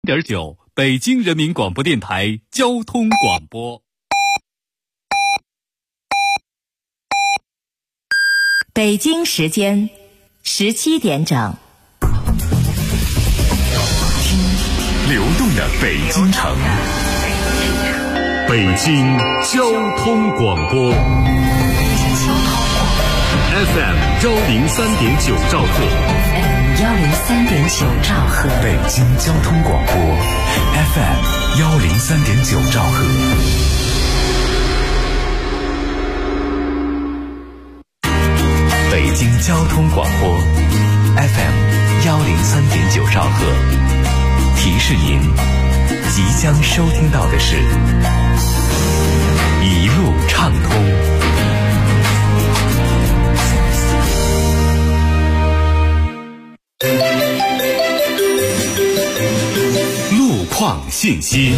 9北京人民广播电台交通广播。 北京时间17点整。 听流动的北京城，北京交通广播 FM 103.9兆赫 103.9兆赫， 北京交通广播 FM 103.9兆赫。北京交通广播 FM 103.9兆赫，提示您即将收听到的是一路畅通。路况信息。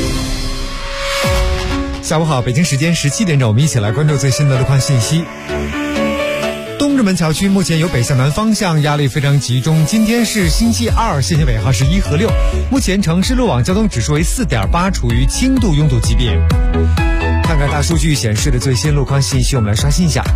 下午好，北京时间17点整，我们一起来关注最新的路况信息。东直门桥区目前由北向南方向压力非常集中，今天是星期二，限行尾号是1和6，目前城市路网交通指数为 4.8， 处于轻度拥堵级别。看看大数据显示的最新路况信息，我们来刷新一下。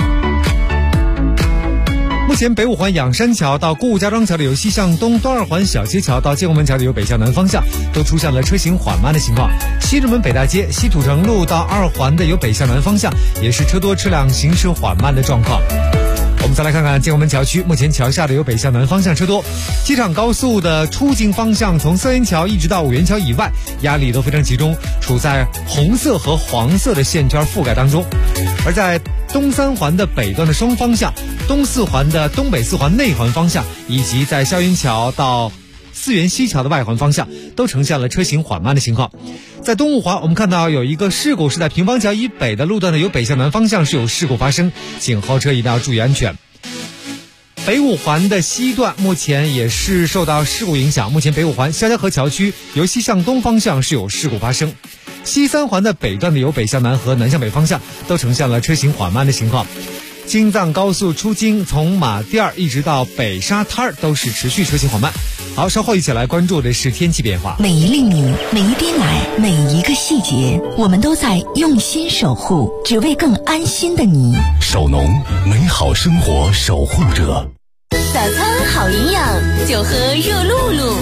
目前北五环仰山桥到顾家庄桥的由西向东，东二环小街桥到建国门桥的由北向南方向都出现了车行缓慢的情况。西直门北大街西土城路到二环的由北向南方向也是车多车辆行驶缓慢的状况。我们再来看看建国门桥区，目前桥下的由北向南方向车多，机场高速的出境方向从三元桥一直到五元桥以外压力都非常集中，处在红色和黄色的线圈覆盖当中。而在东三环的北段的双方向，东四环的东北四环内环方向，以及在霄云桥到四元西桥的外环方向都呈现了车行缓慢的情况。在东五环，我们看到有一个事故是在平房桥以北的路段呢，由北向南方向是有事故发生，请后车一定要注意安全。北五环的西段目前也是受到事故影响，目前北五环肖家河桥区由西向东方向是有事故发生。西三环的北段的由北向南和南向北方向都呈现了车行缓慢的情况。京藏高速出京从马甸一直到北沙滩都是持续车行缓慢。好，稍后一起来关注的是天气变化。 每一粒米，每一滴奶，每一个细节，我们都在用心守护，只为更安心的你。 守农，美好生活守护者。 早餐好营养，就喝热露露。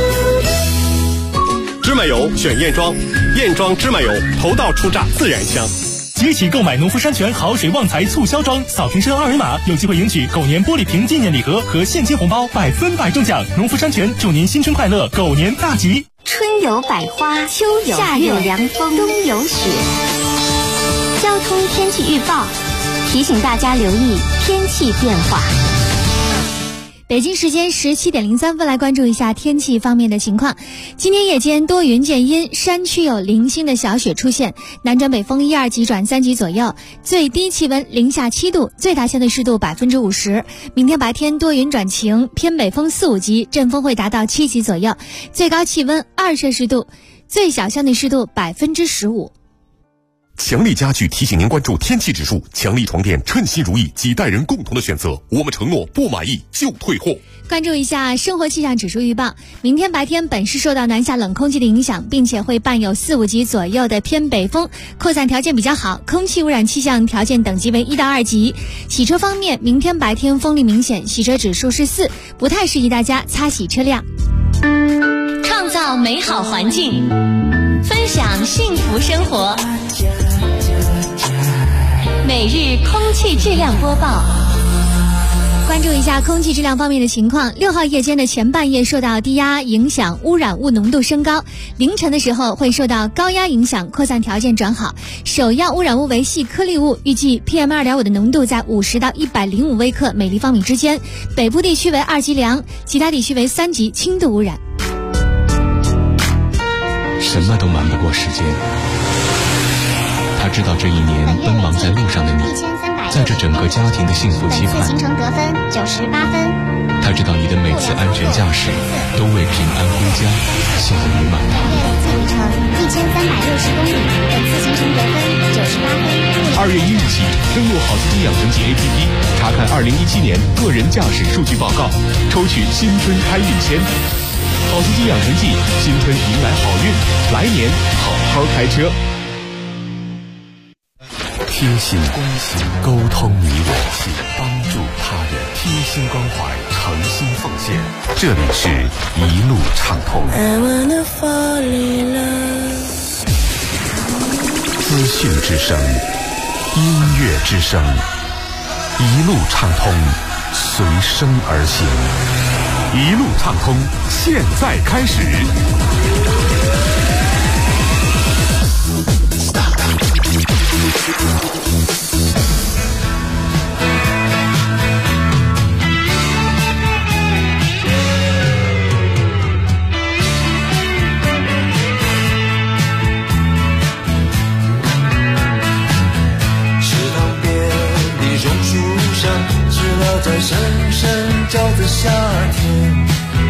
芝麻油选燕庄，燕庄芝麻油头道出榨自然香。 即起购买农夫山泉好水旺财促销装，扫瓶车2维码有机会赢取狗年玻璃瓶纪念礼盒和现金红包，100%中奖。农夫山泉祝您新春快乐，狗年大吉。 春有百花，秋有夏有凉风，冬有雪。交通天气预报提醒大家留意天气变化。 北京时间17点03分，来关注一下天气方面的情况。今天夜间多云见阴，山区有零星的小雪出现，南转北风1、2级转3级左右，最低气温零下7度，最大相对湿度50%。明天白天多云转晴，偏北风4、5级，阵风会达到7级左右，最高气温2摄氏度，最小相对湿度15%。 强力家具提醒您关注天气指数，强力床垫称心如意，几代人共同的选择，我们承诺不满意就退货。 关注一下生活气象指数预报，明天白天本市受到南下冷空气的影响，并且会伴有4、5级左右的偏北风，扩散条件比较好，空气污染气象条件等级为1到2级。洗车方面，明天白天风力明显，洗车指数是4，不太适宜大家擦洗车辆。 创造美好环境，分享幸福生活。每日空气质量播报， 关注一下空气质量方面的情况。6号夜间的前半夜受到低压影响，污染物浓度升高，凌晨的时候会受到高压影响，扩散条件转好，首要污染物为细颗粒物，预计 PM2.5 的浓度在50到105微克每立方米之间，北部地区为2级良，其他地区为3级轻度污染。 什么都瞒不过时间，他知道这一年奔忙在路上的你，在这整个家庭的幸福期盼， 行程得分98分。 他知道你的每次安全驾驶都为平安归家献于满堂。 累计里程1360公里，本次行程得分98分。 2月1日起，登录好司机养成记 APP， 查看2017年个人驾驶数据报告，抽取新春开运签。 好心情养成记，新春迎来好运，来年好好开车。 贴心关心，沟通你我，帮助他人，贴心关怀，诚心奉献。这里是一路畅通。资讯之声，音乐之声，一路畅通，随声而行。一路畅通，现在开始。 在深深照着夏天，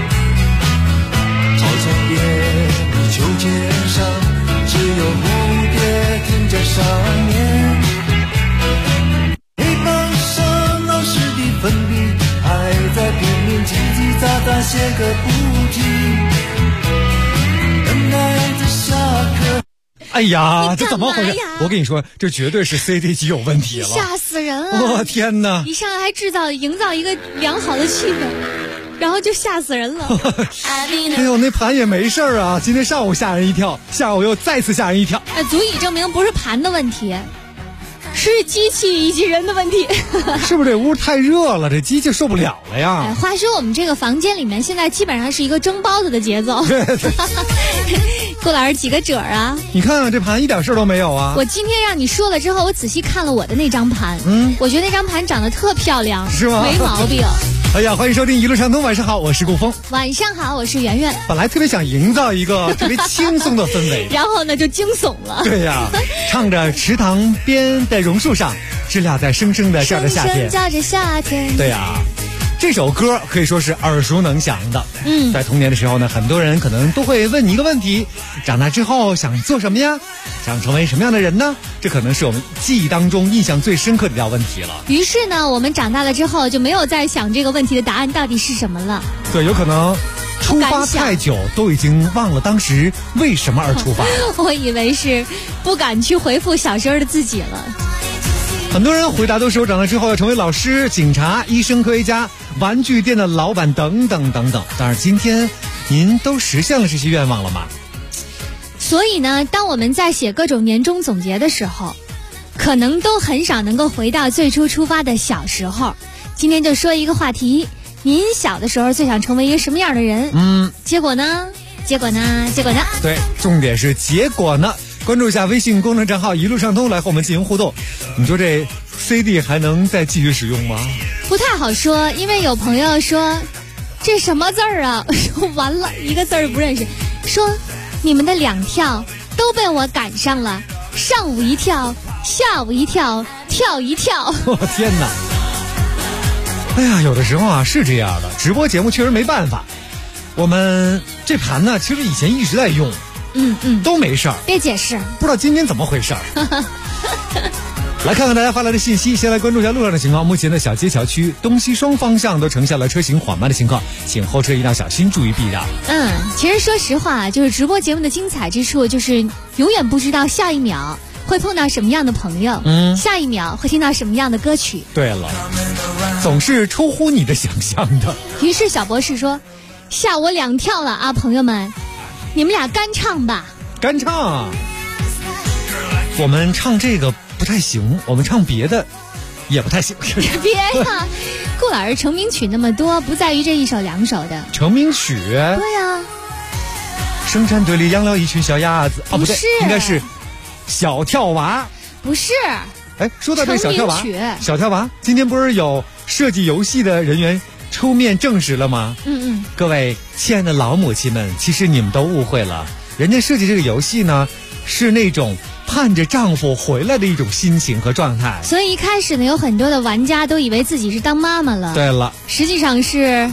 操场边的秋千上，只有蝴蝶停在上面。黑板上老师的粉笔还在拼命叽叽喳喳写个不停，等待着下课。 哎呀，这怎么回事？我跟你说，这绝对是 CD 机有问题了， 吓死人了！ 我天哪！ 一上来还营造一个良好的气氛，然后就吓死人了。 哎呦，那盘也没事啊，今天上午吓人一跳，下午又再次吓人一跳。 哎，足以证明不是盘的问题，是机器以及人的问题。 是不是这屋太热了，这机器受不了了呀？ 哎，话说我们这个房间里面现在基本上是一个蒸包子的节奏。顾老师几个褶啊？ 你看啊，这盘一点事都没有啊！ 我今天让你说了之后，我仔细看了我的那张盘，我觉得那张盘长得特漂亮， 是吗？ 没毛病。 哎呀，欢迎收听一路畅通，晚上好，我是顾峰。 晚上好，我是圆圆。 本来特别想营造一个特别轻松的氛围， 然后呢就惊悚了。 对呀，唱着池塘边的榕树上，知了在声声的叫着夏天， 叫着夏天。 对呀。这首歌可以说是耳熟能详的。在童年的时候呢，很多人可能都会问你一个问题：长大之后想做什么呀？想成为什么样的人呢？这可能是我们记忆当中印象最深刻的一道问题了。 于是呢，我们长大了之后就没有再想这个问题的答案到底是什么了。 对，有可能出发太久，都已经忘了当时为什么而出发。 我以为是不敢去回复小时候的自己了。 很多人回答都是我长大之后要成为老师、警察、医生、科学家、玩具店的老板等等等等。但是今天您都实现了这些愿望了吗？ 所以呢，当我们在写各种年终总结的时候，可能都很少能够回到最初出发的小时候。今天就说一个话题，您小的时候最想成为一个什么样的人？结果呢？对，重点是结果呢。关注一下微信公众账号一路畅通，来和我们进行互动。你说这 CD 还能再继续使用吗？不太好说，因为有朋友说这什么字儿啊？说完了一个字儿不认识，说你们的2跳都被我赶上了，上午一跳，下午一跳，跳一跳。我天哪！哎呀，有的时候啊是这样的，直播节目确实没办法。我们这盘呢，其实以前一直在用。都没事儿，别解释，不知道今天怎么回事儿。来看看大家发来的信息，先来关注一下路上的情况。目前的小街桥区东西双方向都呈现了车行缓慢的情况，请后车一定要小心，注意避让。其实说实话，就是直播节目的精彩之处，就是永远不知道下一秒会碰到什么样的朋友，下一秒会听到什么样的歌曲。对了，总是出乎你的想象的。于是小博士说：“吓我2跳了啊，朋友们。”你们俩干唱吧，干唱。我们唱这个不太行，我们唱别的也不太行。别呀，顾老师成名曲那么多，不在于这一首2首的成名曲。对呀，生产队里养了一群小鸭子。不对，应该是小跳娃。不是。哎，说到这小跳娃，今天不是有设计游戏的人员出面证实了吗？各位亲爱的老母亲们，其实你们都误会了，人家设计这个游戏呢，是那种盼着丈夫回来的一种心情和状态。所以一开始呢，有很多的玩家都以为自己是当妈妈了。对了，实际上是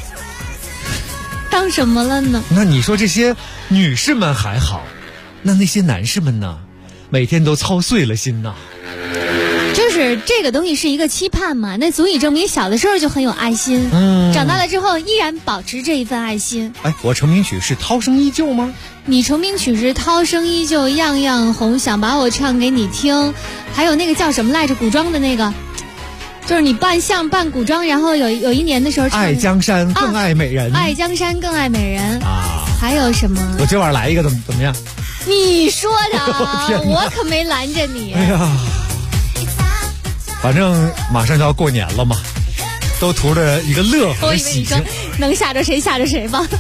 当什么了呢？那你说这些女士们还好，那些男士们呢？每天都操碎了心呐。就是就是这个东西是一个期盼嘛，那足以证明小的时候就很有爱心，长大了之后依然保持这一份爱心。 哎，我成名曲是涛声依旧吗？ 你成名曲是涛声依旧样样红，想把我唱给你听，还有那个叫什么来着，古装的那个，就是你扮古装，然后有一年的时候唱爱江山更爱美人， 爱江山更爱美人啊，还有什么？ 我今晚来一个怎么样？ 你说的啊，我可没拦着你。 哎呀，反正马上就要过年了嘛，都图着一个乐和喜庆， 能吓着谁吓着谁吧。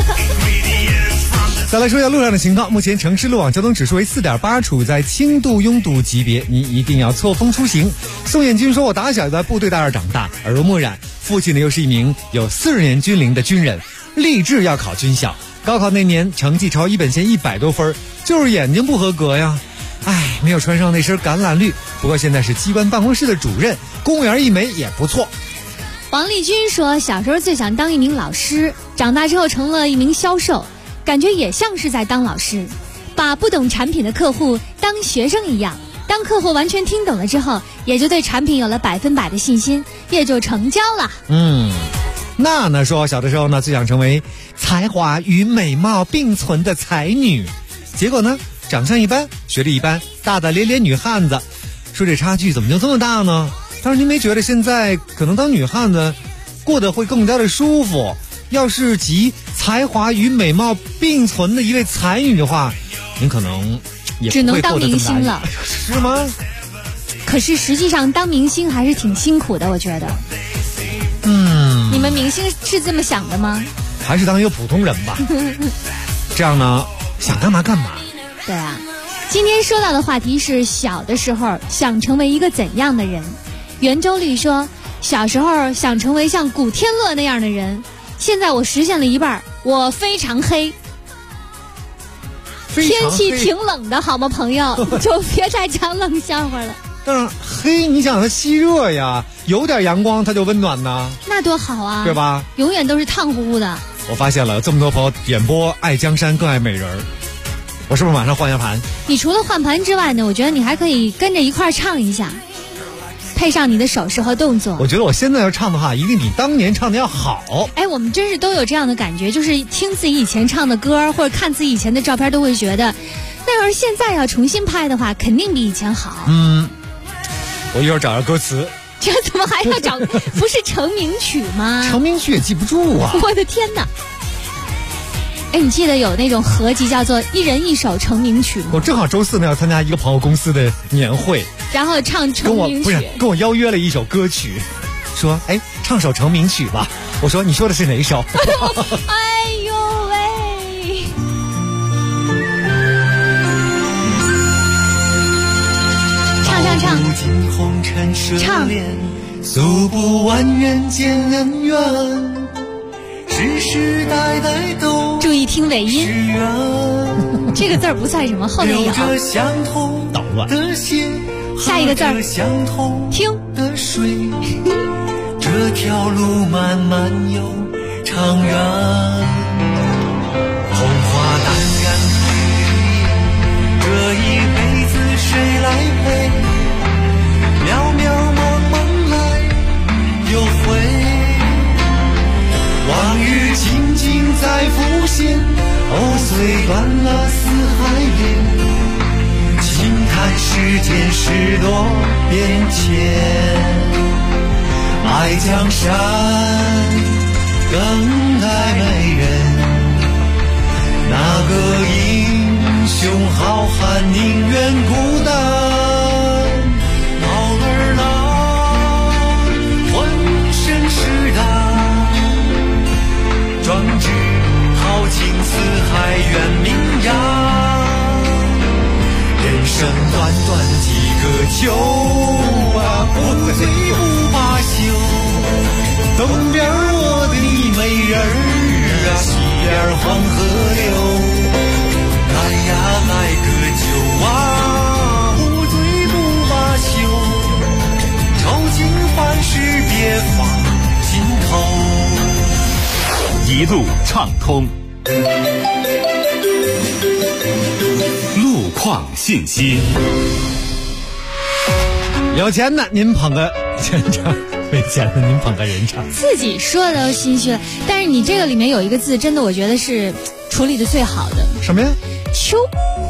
再来说一下路上的情况，目前城市路网交通指数为4.8，处在轻度拥堵级别，你一定要错峰出行。宋彦军说，我打小在部队大院长大，耳濡目染，父亲呢又是一名有40年军龄的军人，立志要考军校。高考那年成绩超一本线100多分，就是眼睛不合格呀。哎，没有穿上那身橄榄绿，不过现在是机关办公室的主任，公务员一枚也不错。 王丽君说，小时候最想当一名老师，长大之后成了一名销售，感觉也像是在当老师，把不懂产品的客户当学生一样，当客户完全听懂了之后，也就对产品有了100%的信心，也就成交了。 娜娜说，小的时候呢，最想成为才华与美貌并存的才女，结果呢，长相一般，学历一般，大大咧咧女汉子。说这差距怎么就这么大呢？但是您没觉得现在可能当女汉子过得会更加的舒服？要是集才华与美貌并存的一位才女的话，您可能也只能当明星了， 是吗？ 可是实际上当明星还是挺辛苦的，我觉得。你们明星是这么想的吗？ 还是当一个普通人吧。这样呢，想干嘛干嘛。 对啊，今天说到的话题是小的时候想成为一个怎样的人。圆周率说，小时候想成为像古天乐那样的人，现在我实现了一半，我非常黑。天气挺冷的好吗，朋友？就别再讲冷笑话了。 但是黑，你想它吸热呀，有点阳光它就温暖呢， 那多好啊， 对吧？ 永远都是烫乎乎的。 我发现了，有这么多朋友点播爱江山更爱美人，我是不是马上换下盘？ 你除了换盘之外呢，我觉得你还可以跟着一块唱一下，配上你的手势和动作。 我觉得我现在要唱的话，一定比当年唱的要好。 哎，我们真是都有这样的感觉，就是听自己以前唱的歌，或者看自己以前的照片，都会觉得，那要是现在要重新拍的话，肯定比以前好。 我一会儿找着歌词。 这怎么还要找？不是成名曲吗？ 成名曲也记不住啊！ 我的天哪！哎，你记得有那种合集叫做一人一首成名曲吗？ 我正好周4呢要参加一个朋友公司的年会， 然后唱成名曲， 跟我邀约了一首歌曲，说哎唱首成名曲吧。我说你说的是哪首？ 哎呦喂！唱，唱， 诉不完人间恩怨，世世代代都注意听尾音，这个字儿不算什么，后面有捣乱。 下一个字儿听的水，这条路漫漫又长远，红花淡然退，这一辈子谁来陪？渺渺茫茫来又回，往日情景再浮现，碎断了四海边，轻叹世间事多变迁。爱江山更爱美人，那个英雄好汉宁愿孤单。壮志豪情四海远名扬，人生短短几个秋啊，不醉不罢休。东边我的美人儿啊，西边黄河流。来呀来个酒啊，不醉不罢休。愁情烦事别放心头。 一路畅通，路况信息。 有钱的您捧个人场，没钱的您捧个人场。 自己说的都心虚了，但是你这个里面有一个字，真的我觉得是处理的最好的。 什么呀？ 秋。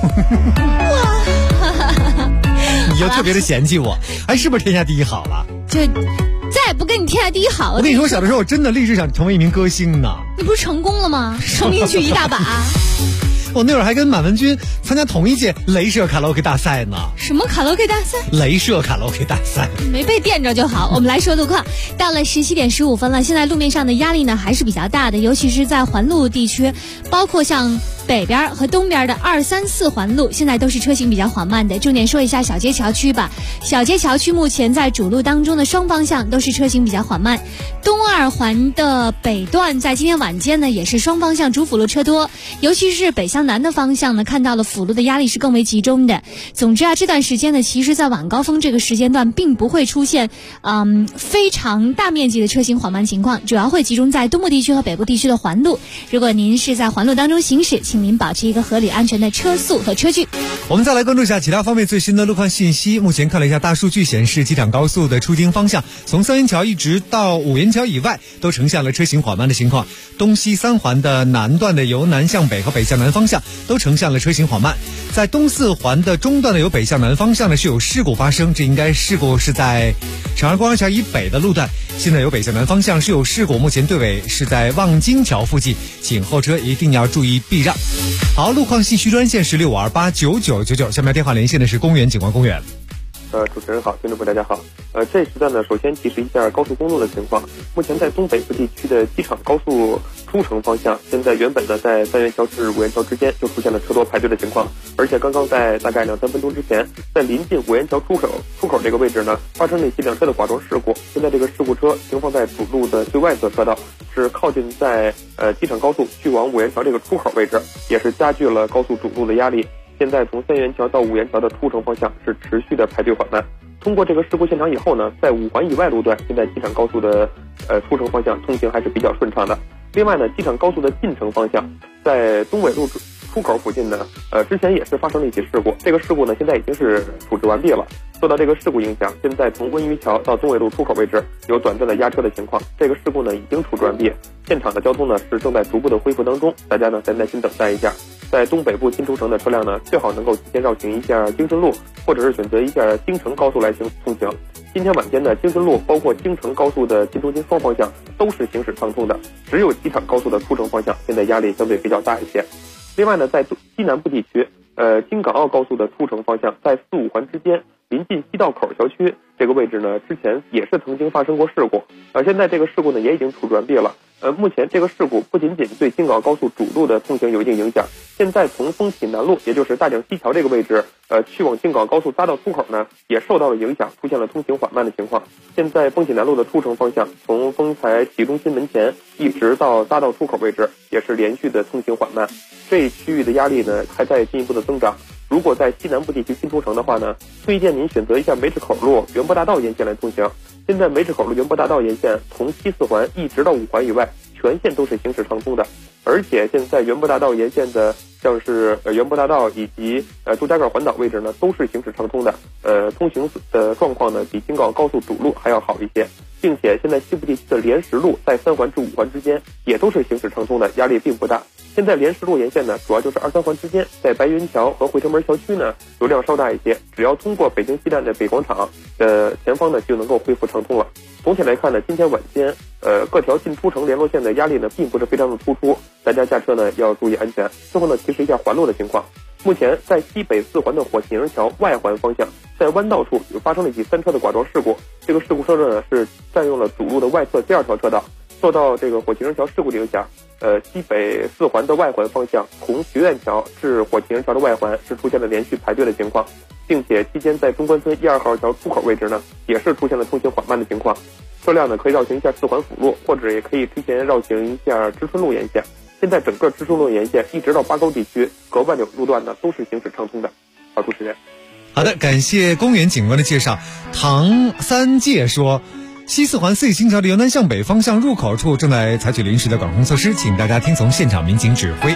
你就特别的嫌弃我，哎，是不是天下第一好了？ 就再也不跟你天下第一好了。 我跟你说，小的时候我真的立志想成为一名歌星呢。 你不是成功了吗？成名曲一大把。 我那会儿还跟满文军参加同一届镭射卡拉 OK 大赛呢。 什么卡拉 OK 大赛？ 镭射卡拉 OK 大赛。 没被电着就好。我们来说路况，到了17点15分了，现在路面上的压力呢还是比较大的，尤其是在环路地区，包括像北边和东边的2、3、4环路，现在都是车行比较缓慢的。重点说一下小街桥区吧。小街桥区目前在主路当中的双方向都是车行比较缓慢。东2环的北段在今天晚间呢也是双方向主辅路车多，尤其是北向南的方向呢，看到了辅路的压力是更为集中的。总之啊，这段时间呢，其实在晚高峰这个时间段并不会出现非常大面积的车行缓慢情况，主要会集中在东部地区和北部地区的环路。如果您是在环路当中行驶，请您保持一个合理安全的车速和车距。 我们再来关注一下其他方面最新的路况信息。目前看了一下大数据显示，机场高速的出京方向，从三元桥一直到五元桥以外，都呈现了车行缓慢的情况。东西3环的南段的由南向北和北向南方向都呈现了车行缓慢。在东4环的中段的由北向南方向呢是有事故发生，这应该事故是在长安公园桥以北的路段，现在由北向南方向是有事故，目前队尾是在望京桥附近，请后车一定要注意避让。好，路况信息专线是65289999，下面电话连线的是公园警官公园。 主持人好，听众朋友大家好。这时段呢，首先提示一下高速公路的情况。目前在东北部地区的机场高速出城方向，现在原本呢在三元桥至五元桥之间就出现了车多排队的情况，而且刚刚在大概2、3分钟之前，在临近五元桥出口这个位置呢，发生了一起2车的剐撞事故。现在这个事故车停放在主路的最外侧车道，是靠近在机场高速去往五元桥这个出口位置，也是加剧了高速主路的压力。现在从三元桥到五元桥的出城方向是持续的排队缓慢。通过这个事故现场以后呢，在5环以外路段，现在机场高速的出城方向通行还是比较顺畅的。另外呢，机场高速的进城方向，在东纬路出口附近呢，之前也是发生了一起事故。这个事故呢，现在已经是处置完毕了。受到这个事故影响，现在从温榆桥到东纬路出口位置有短暂的压车的情况。这个事故呢已经处置完毕，现场的交通呢是正在逐步的恢复当中，大家呢再耐心等待一下。在东北部进出城的车辆呢，最好能够提前绕行一下京顺路，或者是选择一下京承高速来通行。今天晚间的京顺路包括京承高速的进出京双方向都是行驶畅通的，只有机场高速的出城方向现在压力相对比较大一些。另外呢，在西南部地区，京港澳高速的出城方向在4、5环之间，临近西道口小区这个位置呢，之前也是曾经发生过事故，现在这个事故呢也已经处置完毕了。目前这个事故不仅仅对京港澳高速主路的通行有一定影响，现在从丰体南路，也就是大井西桥这个位置，去往京港澳高速匝道出口呢，也受到了影响，出现了通行缓慢的情况。现在丰体南路的出城方向，从丰台体育中心门前一直到匝道出口位置，也是连续的通行缓慢。这一区域的压力呢，还在进一步的增长。如果在西南部地区新出城的话呢，推荐您选择一下梅市口路、园博大道沿线来通行。现在梅市口路、园博大道沿线从西4环一直到5环以外，全线都是行驶畅通的。而且现在园博大道沿线的像是园博大道以及朱家盖环岛位置呢，都是行驶畅通的。通行的状况呢，比京港澳高速主路还要好一些。并且现在西部地区的莲石路在3环至5环之间也都是行驶畅通的，压力并不大。现在莲石路沿线呢，主要就是2、3环之间，在白云桥和汇成门桥区呢，流量稍大一些，只要通过北京西站的北广场的前方呢，就能够恢复畅通了。总体来看呢，今天晚间各条进出城联络线的压力呢，并不是非常的突出，大家驾车呢要注意安全。最后呢，提示一下环路的情况。目前在西北4环的火器营桥外环方向，在弯道处有发生了一起3车的剐撞事故。这个事故车呢是占用了主路的外侧第2条车道。受到这个火器营桥事故的影响，西北4环的外环方向，从学院桥至火器营桥的外环是出现了连续排队的情况，并且期间在中关村1、2号桥出口位置呢，也是出现了通行缓慢的情况。车辆呢可以绕行一下4环辅路，或者也可以提前绕行一下知春路沿线。现在整个知春路沿线一直到八沟地区各万柳路段呢，都是行驶畅通的。好，主持人。 好的，感谢公园警官的介绍。唐三界说，西4环四义新桥的由南向北方向入口处正在采取临时的管控措施，请大家听从现场民警指挥。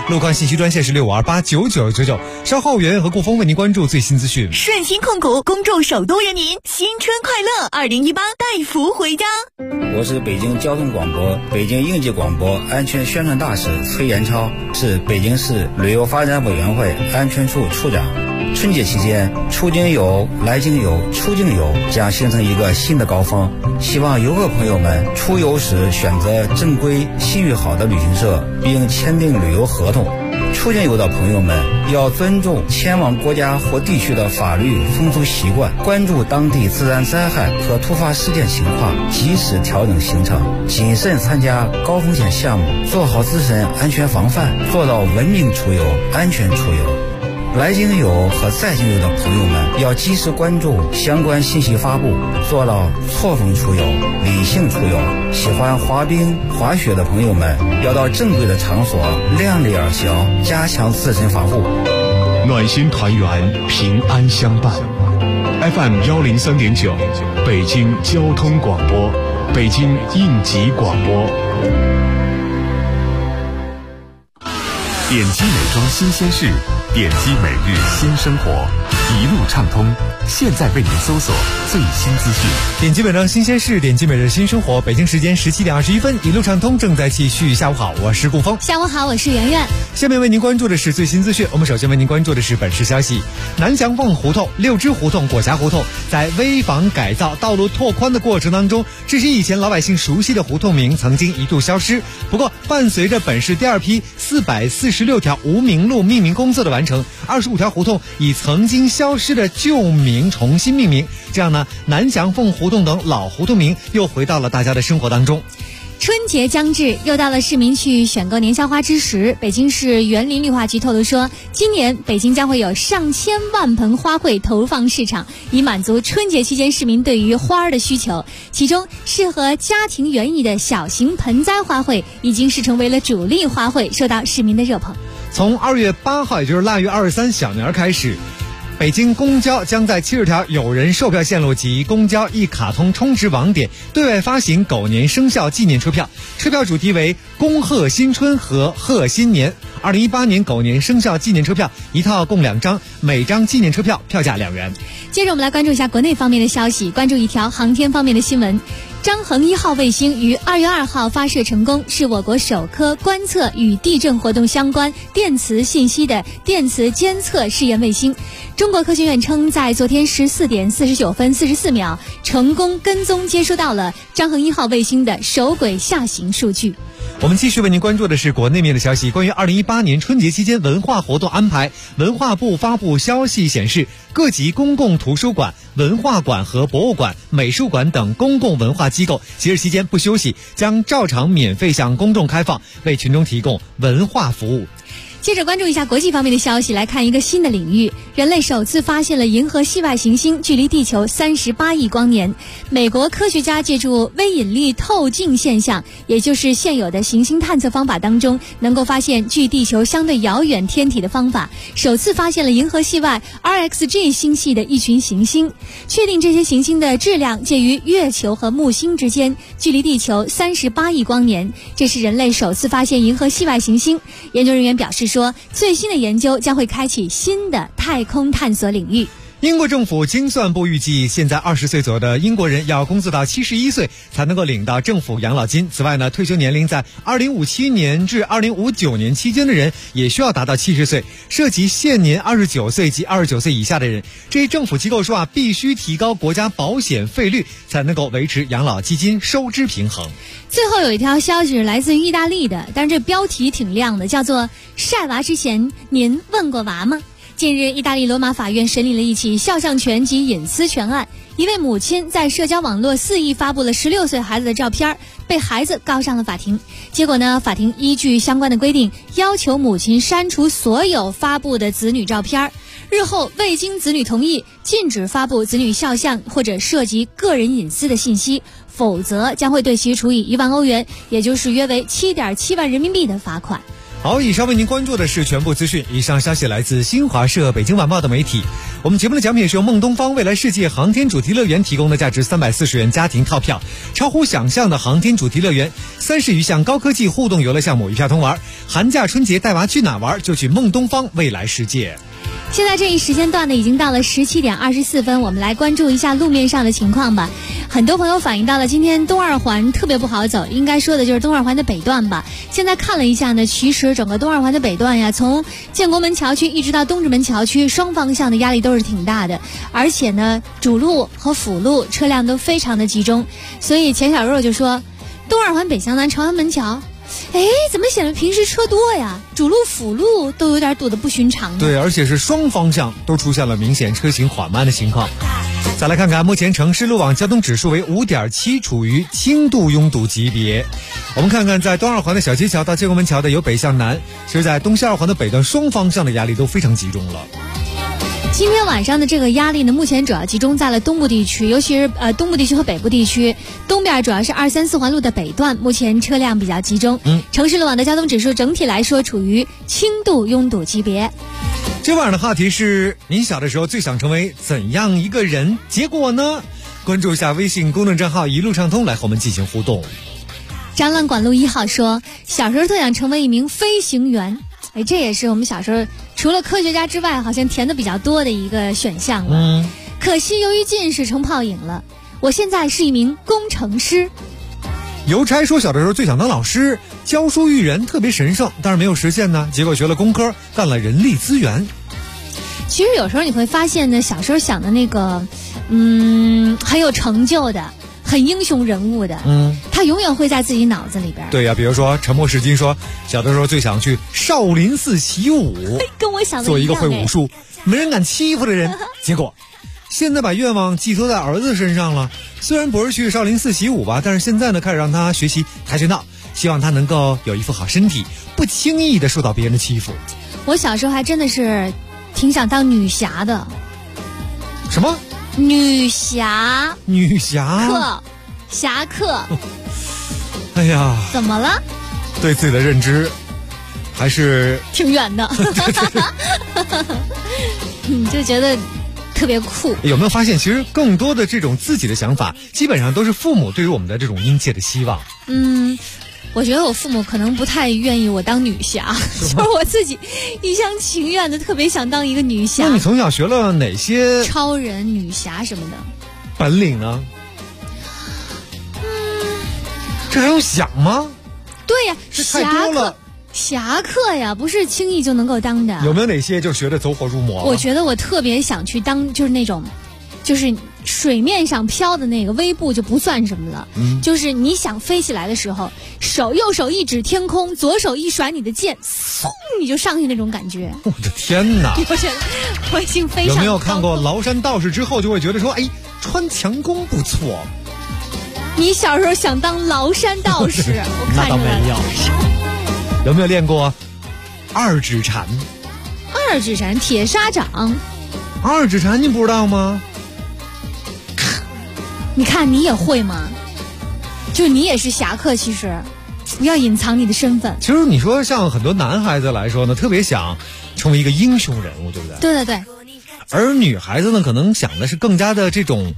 路况信息专线是65289999。稍后圆圆和顾峰为您关注最新资讯。 顺鑫控股恭祝首都人民新春快乐，2018带福回家。 我是北京交通广播、北京应急广播安全宣传大使崔延超，是北京市旅游发展委员会安全处处长。春节期间，出境游、来境游、出境游将形成一个新的高峰，希望游客朋友们出游时选择正规、信誉好的旅行社，并签订旅游合同。出境游的朋友们要尊重前往国家或地区的法律风俗习惯，关注当地自然灾害和突发事件情况，及时调整行程，谨慎参加高风险项目，做好自身安全防范，做到文明出游、安全出游。来境游和在境游的朋友们要及时关注相关信息发布，做到错峰出游、理性出游。喜欢滑冰、滑雪的朋友们要到正规的场所，量力而行，加强自身防护。 暖心团圆，平安相伴。FM 103.9，北京交通广播，北京应急广播。 点击美妆新鲜事，点击每日新生活，一路畅通。现在为您搜索最新资讯。 点击美妆新鲜事，点击每日新生活。北京时间17点21分，一路畅通正在继续。下午好，我是顾峰。 下午好，我是圆圆。 下面为您关注的是最新资讯。我们首先为您关注的是本市消息：南翔凤胡同、六支胡同、果霞胡同在危房改造、道路拓宽的过程当中，这些以前老百姓熟悉的胡同名曾经一度消失。不过，伴随着本市第二批446条无名路命名工作的完成，25条胡同以曾经消失的旧名重新命名，这样呢，南翔凤胡同等老胡同名又回到了大家的生活当中。 春节将至，又到了市民去选购年宵花之时。北京市园林绿化局透露说，今年北京将会有上千万盆花卉投放市场，以满足春节期间市民对于花儿的需求。其中，适合家庭园艺的小型盆栽花卉已经是成为了主力花卉，受到市民的热捧。 从2月8号，也就是腊月23小年开始，北京公交将在70条有人售票线路及公交一卡通充值网点对外发行狗年生肖纪念车票，车票主题为恭贺新春和贺新年。2018年狗年生肖纪念车票一套共2张，每张纪念车票票价2元。 接着我们来关注一下国内方面的消息，关注一条航天方面的新闻。张衡1号卫星于2月2号发射成功，是我国首颗观测与地震活动相关电磁信息的电磁监测试验卫星。中国科学院称，在昨天14点49分44秒，成功跟踪接收到了张衡1号卫星的首轨下行数据。 我们继续为您关注的是国内面的消息，关于2018年春节期间文化活动安排。文化部发布消息显示，各级公共图书馆、文化馆和博物馆、美术馆等公共文化机构节日期间不休息，将照常免费向公众开放，为群众提供文化服务。 接着关注一下国际方面的消息，来看一个新的领域。人类首次发现了银河系外行星，距离地球38亿光年。美国科学家借助微引力透镜现象，也就是现有的行星探测方法当中能够发现距地球相对遥远天体的方法，首次发现了银河系外 RXG 星系的一群行星，确定这些行星的质量介于月球和木星之间，距离地球38亿光年。这是人类首次发现银河系外行星。研究人员表示说，最新的研究将会开启新的太空探索领域。 英国政府精算部预计，现在20岁左右的英国人要工作到71岁才能够领到政府养老金。此外呢，退休年龄在2057年至2059年期间的人也需要达到70岁。涉及现年29岁及29岁以下的人，这些政府机构说必须提高国家保险费率，才能够维持养老基金收支平衡。 最后有一条消息是来自于意大利的，但是这标题挺亮的，叫做晒娃之前您问过娃吗？近日，意大利罗马法院审理了一起肖像权及隐私权案。一位母亲在社交网络肆意发布了16岁孩子的照片，被孩子告上了法庭。结果呢，法庭依据相关的规定，要求母亲删除所有发布的子女照片，日后未经子女同意，禁止发布子女肖像或者涉及个人隐私的信息，否则将会对其处以1万欧元，也就是约为7.7万人民币的罚款。 好，以上为您关注的是全部资讯。以上消息来自新华社、北京晚报的媒体。我们节目的奖品是由孟东方未来世界航天主题乐园提供的价值340元家庭套票，超乎想象的航天主题乐园，30余项高科技互动游乐项目一票通玩。寒假春节带娃去哪玩，就去孟东方未来世界。 现在这一时间段呢，已经到了17点24分，我们来关注一下路面上的情况吧。很多朋友反映到了今天东二环特别不好走，应该说的就是东二环的北段吧。现在看了一下呢，其实整个东二环的北段呀，从建国门桥区一直到东直门桥区，双方向的压力都是挺大的，而且呢，主路和辅路车辆都非常的集中。所以钱小肉就说，东二环北向南朝阳门桥，怎么显得平时车多呀？主路辅路都有点堵得不寻常。 对，而且是双方向都出现了明显车行缓慢的情况。再来看看目前城市路网交通指数为5.7，处于轻度拥堵级别。我们看看在东二环的小街桥到建国门桥的由北向南，其实在东西二环的北段双方向的压力都非常集中了。 今天晚上的这个压力呢，目前主要集中在了东部地区，尤其是东部地区和北部地区。东边主要是2、3、4环路的北段，目前车辆比较集中。城市路网的交通指数整体来说处于轻度拥堵级别。 今晚上的话题是您小的时候最想成为怎样一个人？结果呢？关注一下微信公众账号一路畅通来和我们进行互动。 展览馆路1号说，小时候特想成为一名飞行员。这也是我们小时候除了科学家之外好像填的比较多的一个选项了。可惜由于近视成泡影了，我现在是一名工程师。 邮差说小的时候最想当老师，教书育人特别神圣，但是没有实现呢，结果学了工科，干了人力资源。 其实有时候你会发现呢，小时候想的那个很有成就的很英雄人物的他永远会在自己脑子里边。 对呀，比如说沉默是金说小的时候最想去少林寺习武， 跟我想的一样， 做一个会武术没人敢欺负的人。结果现在把愿望寄托在儿子身上了，虽然不是去少林寺习武吧，但是现在呢开始让他学习跆拳道，希望他能够有一副好身体，不轻易的受到别人的欺负。 我小时候还真的是挺想当女侠的。 什么？ 女侠侠客。 哎呀， 怎么了？ 对自己的认知还是挺远的。你就觉得特别酷。 有没有发现其实更多的这种自己的想法基本上都是父母对于我们的这种殷切的希望？ 我觉得我父母可能不太愿意我当女侠，就是我自己一厢情愿的特别想当一个女侠。 那你从小学了哪些超人、女侠什么的本领呢？这还用想吗？ 对呀， 这太多了。 侠客呀，不是轻易就能够当的。 有没有哪些就学得走火入魔？ 我觉得我特别想去当，就是那种就是水面上飘的那个微步就不算什么了，就是你想飞起来的时候，右手一指天空，左手一甩你的剑，嗖你就上去那种感觉。 我的天哪！ 我觉得我已经飞上。 有没有看过崂山道士之后就会觉得说，穿墙功不错？ 你小时候想当崂山道士？我看出来了。 那倒没有。有没有练过二指禅？ 二指禅，铁砂掌。 二指禅你不知道吗？ 你看你也会吗？就你也是侠客，其实不要隐藏你的身份。 其实你说像很多男孩子来说呢，特别想成为一个英雄人物，对不对？ 对对对。 而女孩子呢，可能想的是更加的这种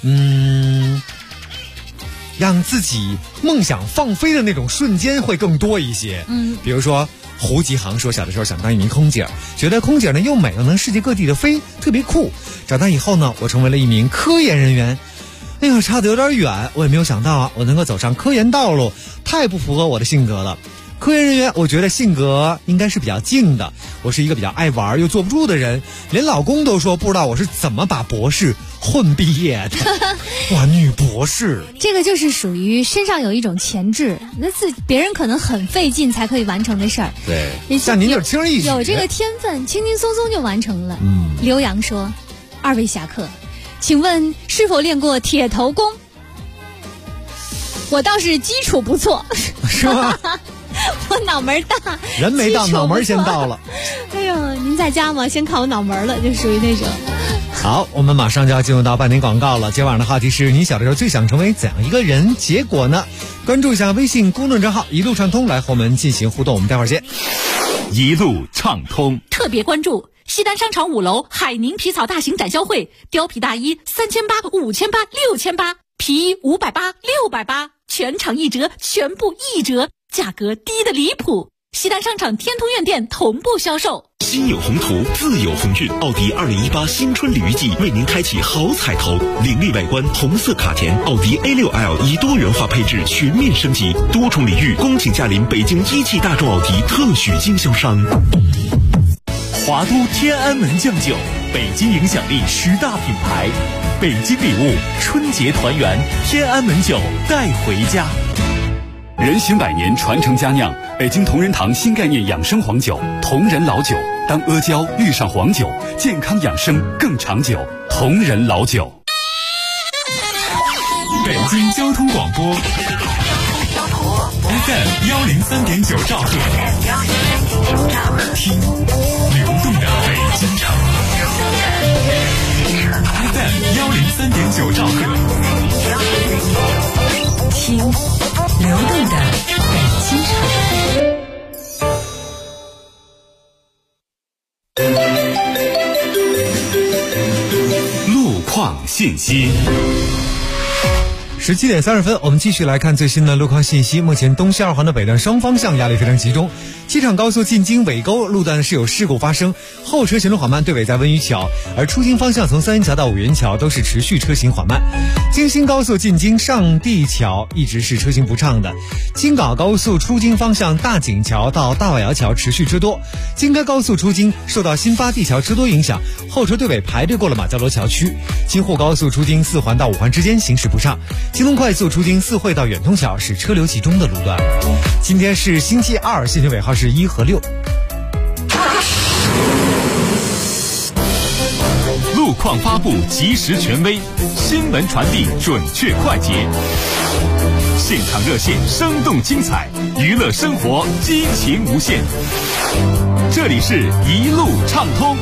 让自己梦想放飞的那种瞬间会更多一些。比如说胡吉航说小的时候想当一名空姐，觉得空姐呢又美又能世界各地的飞，特别酷。长大以后呢，我成为了一名科研人员。差得有点远，我也没有想到我能够走上科研道路，太不符合我的性格了。科研人员我觉得性格应该是比较静的，我是一个比较爱玩又坐不住的人，连老公都说不知道我是怎么把博士混毕业的。哇，女博士这个就是属于身上有一种潜质，那别人可能很费劲才可以完成的事儿。 对，像您就是轻而易举， 有这个天分，轻轻松松就完成了。刘洋说，二位侠客请问是否练过铁头功？我倒是基础不错。 是吗？ 我脑门大， 人没到，脑门先到了。 哎呦，您在家吗？先看我脑门了，就属于那种。 好，我们马上就要进入到半点广告了。今晚的话题是你小的时候最想成为怎样一个人？结果呢？关注一下微信公众账号一路畅通来和我们进行互动。我们待会儿见。 一路畅通。 特别关注西单商场5楼海宁皮草大型展销会，貂皮大衣3800、5800、6800，皮衣580、680，全场1折，全部1折，价格低得离谱。西单商场天通苑店同步销售。 心有宏图，自有鸿运。奥迪2018新春鲤鱼季为您开启好彩头，凌厉外观，红色卡钿，奥迪A6L 以多元化配置全面升级，多重礼遇，恭请驾临北京一汽大众奥迪特许经销商。 华都天安门酱酒，北京影响力10大品牌，北京礼物，春节团圆，天安门酒带回家。人行百年，传承佳酿，北京同仁堂新概念养生黄酒，同仁老酒。当阿胶遇上黄酒，健康养生更长久。同仁老酒。 北京交通广播 FM 103.9兆赫，听流动的北京城。FM 103.9兆赫， 听流动的北京城。 路况信息。 17点30分，我们继续来看最新的路况信息。目前东西2环的北段双方向压力非常集中，机场高速进京尾沟路段是有事故发生，后车行驶缓慢，队尾在温榆桥，而出京方向从三元桥到五元桥都是持续车行缓慢。京新高速进京上地桥一直是车行不畅的，京港高速出京方向大井桥到大瓦窑桥持续车多，京开高速出京受到新发地桥车多影响，后车队尾排队过了马家罗桥区。京沪高速出京4环到5环之间行驶不畅，京东快速出京4惠到远通桥是车流集中的路段。今天是星期二，线权尾号是1和6。 路况发布及时权威，新闻传递准确快捷，现场热线生动精彩，娱乐生活激情无限。这里是一路畅通。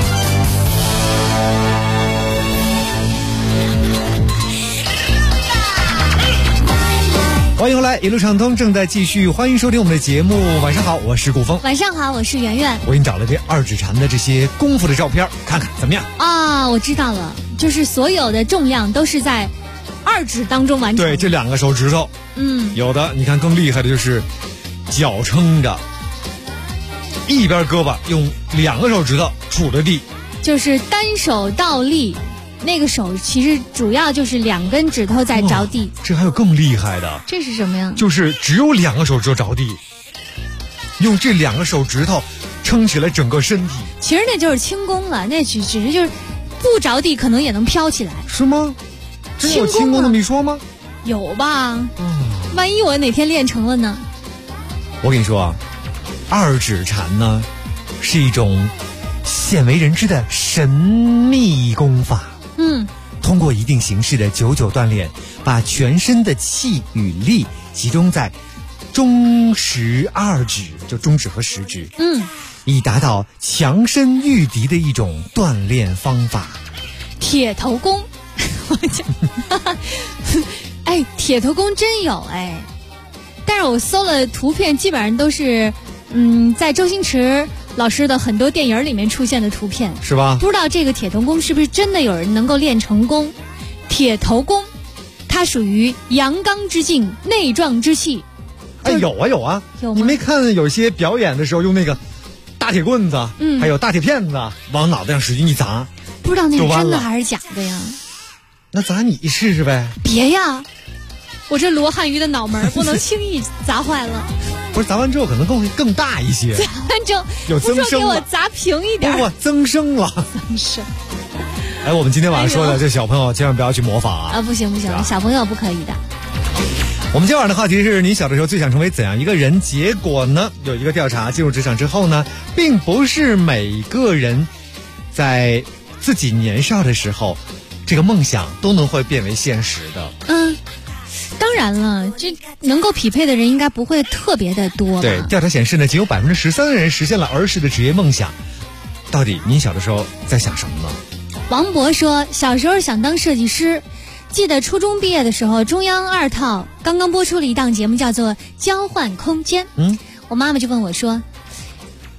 欢迎回来，一路畅通正在继续，欢迎收听我们的节目。晚上好，我是顾峰。 晚上好，我是圆圆。 我给你找了这二指禅的这些功夫的照片，看看怎么样啊？我知道了，就是所有的重量都是在2指当中完成。 对，这2个手指头。有的你看更厉害的就是脚撑着，一边胳膊用2个手指头杵着地， 就是单手倒立。那个手其实主要就是2根指头在着地。 这还有更厉害的。 这是什么呀？ 就是只有2个手指头着地，用这2个手指头撑起来整个身体。 其实那就是轻功了，那只是就是不着地可能也能飘起来。 是吗？真有轻功那么一说吗？ 有吧。万一我哪天练成了呢？ 我跟你说啊，二指禅呢是一种鲜为人知的神秘功法。通过一定形式的久久锻炼，把全身的气与力集中在中食2指，就中指和食指，以达到强身御敌的一种锻炼方法。 铁头功，我讲，哎，铁头功真有哎，但是我搜了图片，基本上都是，在周星驰老师的很多电影里面出现的图片， 是吧？ 不知道这个铁头功是不是真的有人能够练成功？铁头功，它属于阳刚之劲，内壮之气。 哎，有啊有啊，有吗？你没看有些表演的时候用那个大铁棍子，还有大铁片子往脑袋上使劲一砸， 不知道那是真的还是假的呀？ 那砸你试试呗。 别呀，我这罗汉鱼的脑门不能轻易砸坏了。 不是砸完之后可能更大一些， 砸完之后有增生了， 不说给我砸平一点， 不增生了， 增生。 哎，我们今天晚上说的这小朋友千万不要去模仿啊！ 不行不行，小朋友不可以的。 我们今晚上的话题是你小的时候最想成为怎样一个人？结果呢，有一个调查，进入职场之后呢，并不是每个人在自己年少的时候，这个梦想都能会变为现实的。 当然了，这能够匹配的人应该不会特别的多吧？ 对，调查显示呢，仅有13%的人实现了儿时的职业梦想。到底您小的时候在想什么呢？ 王博说，小时候想当设计师。记得初中毕业的时候，中央2套刚刚播出了一档节目，叫做《交换空间》。我妈妈就问我说：“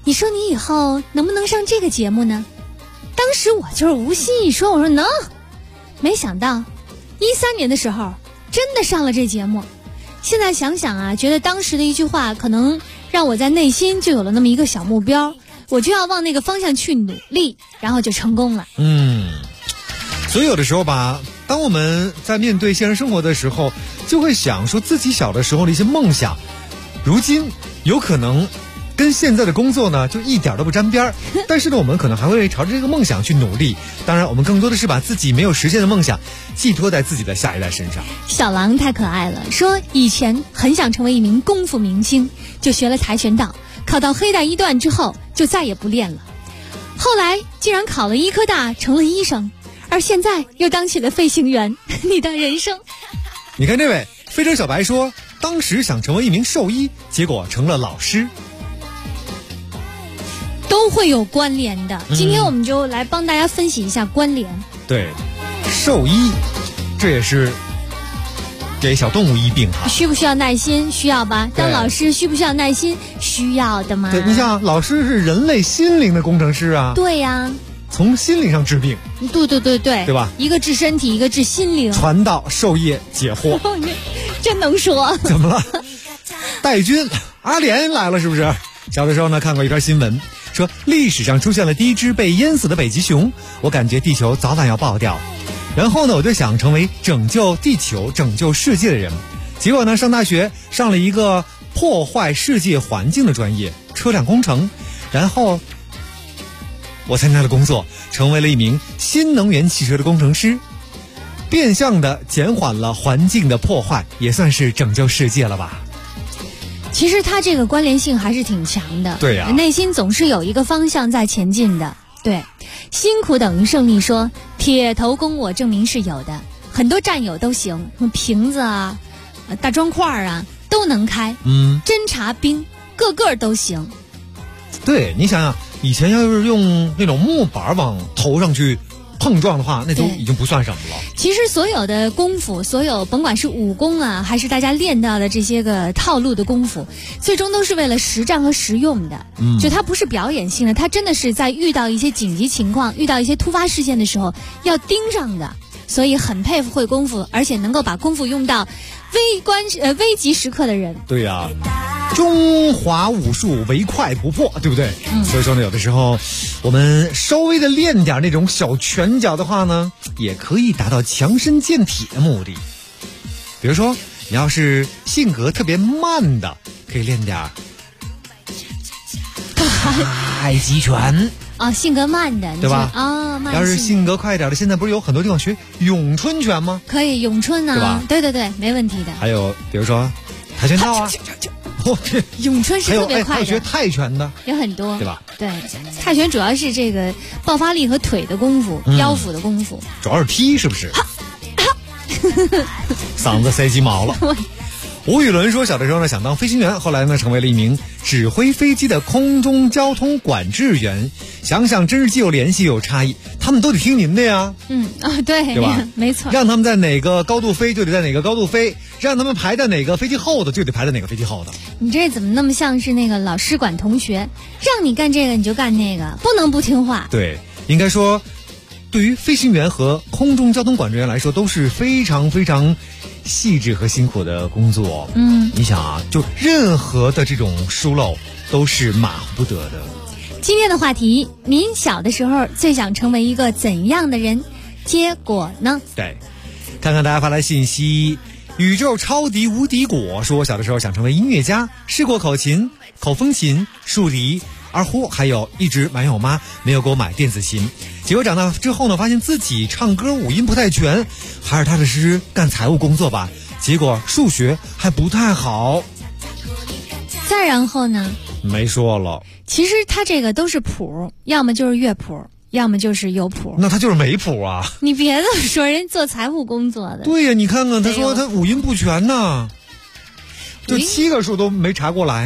你说你以后能不能上这个节目呢？当时我就是无心一说，我说能。没想到13年的时候真的上了这节目。现在想想啊，觉得当时的一句话可能让我在内心就有了那么一个小目标，我就要往那个方向去努力，然后就成功了。 所以有的时候吧，当我们在面对现实生活的时候，就会想说自己小的时候的一些梦想，如今有可能跟现在的工作呢就一点都不沾边儿，但是呢我们可能还会朝着这个梦想去努力。当然我们更多的是把自己没有实现的梦想寄托在自己的下一代身上。 小狼太可爱了，说以前很想成为一名功夫明星，就学了跆拳道，考到黑带1段之后就再也不练了，后来竟然考了医科大成了医生，而现在又当起了飞行员。你的人生。 你看这位非洲小白说，当时想成为一名兽医，结果成了老师。 都会有关联的。今天我们就来帮大家分析一下关联。 对，兽医这也是给小动物医病哈。 需不需要耐心？需要吧。当老师需不需要耐心？需要的嘛。 对，你想老师是人类心灵的工程师啊。 对呀， 从心灵上治病。 对吧？ 一个治身体，一个治心灵， 传道授业解惑。 真能说。 怎么了？戴军阿莲来了是不是？小的时候呢看过一篇新闻，说历史上出现了第一只被淹死的北极熊，我感觉地球早晚要爆掉。然后呢我就想成为拯救地球拯救世界的人，结果呢上大学上了一个破坏世界环境的专业，车辆工程。然后我参加了工作，成为了一名新能源汽车的工程师，变相的减缓了环境的破坏，也算是拯救世界了吧。 其实它这个关联性还是挺强的。 对呀， 内心总是有一个方向在前进的。对，辛苦等于胜利说，铁头功我证明是有的，很多战友都行，什么瓶子啊、大砖块啊都能开，侦察兵个个都行。 对，你想想以前要是用那种木板往头上去碰撞的话，那就已经不算什么了。 其实所有的功夫，所有甭管是武功啊，还是大家练到的这些个套路的功夫，最终都是为了实战和实用的。就它不是表演性的，它真的是在遇到一些紧急情况、遇到一些突发事件的时候要盯上的。所以很佩服会功夫，而且能够把功夫用到危急时刻的人。 对呀，中华武术唯快不破，对不对？所以说呢，有的时候我们稍微的练点那种小拳脚的话呢，也可以达到强身健体的目的。比如说你要是性格特别慢的，可以练点太极拳啊，性格慢的， 对吧？ 慢。 要是性格快一点的，现在不是有很多地方学咏春拳吗？ 可以咏春啊，对吧？对，没问题的。 还有比如说跆拳道啊， 咏春是特别快的。 还有学泰拳的， 有很多， 对吧？ 对，泰拳主要是这个爆发力和腿的功夫，腰腹的功夫， 主要是踢，是不是？嗓子塞鸡毛了。吴宇伦说，小的时候呢想当飞行员，后来呢成为了一名指挥飞机的空中交通管制员。想想真是既有联系又有差异，他们都得听您的呀。 对吧？ 没错。 让他们在哪个高度飞就得在哪个高度飞，让他们排在哪个飞机后头就得排在哪个飞机后头。 你这怎么那么像是那个老师管同学，让你干这个你就干那个，不能不听话。 对，应该说对于飞行员和空中交通管制员来说都是非常非常细致和辛苦的工作。你想啊，就任何的这种疏漏都是马虎不得的。 今天的话题，您小的时候最想成为一个怎样的人？结果呢？ 对，看看大家发来信息。宇宙超级无敌果说，小的时候想成为音乐家，试过口琴、口风琴、竖笛、二胡，还有一直埋怨我妈没有给我买电子琴。结果长大之后呢，发现自己唱歌五音不太全，还是踏踏实实干财务工作吧。结果数学还不太好。 再然后呢？ 没说了。 其实他这个都是谱，要么就是乐谱，要么就是有谱。 那他就是没谱啊！ 你别这么说，人做财务工作的。 对呀，你看看，他说他五音不全呢，就7个数都没查过来呢。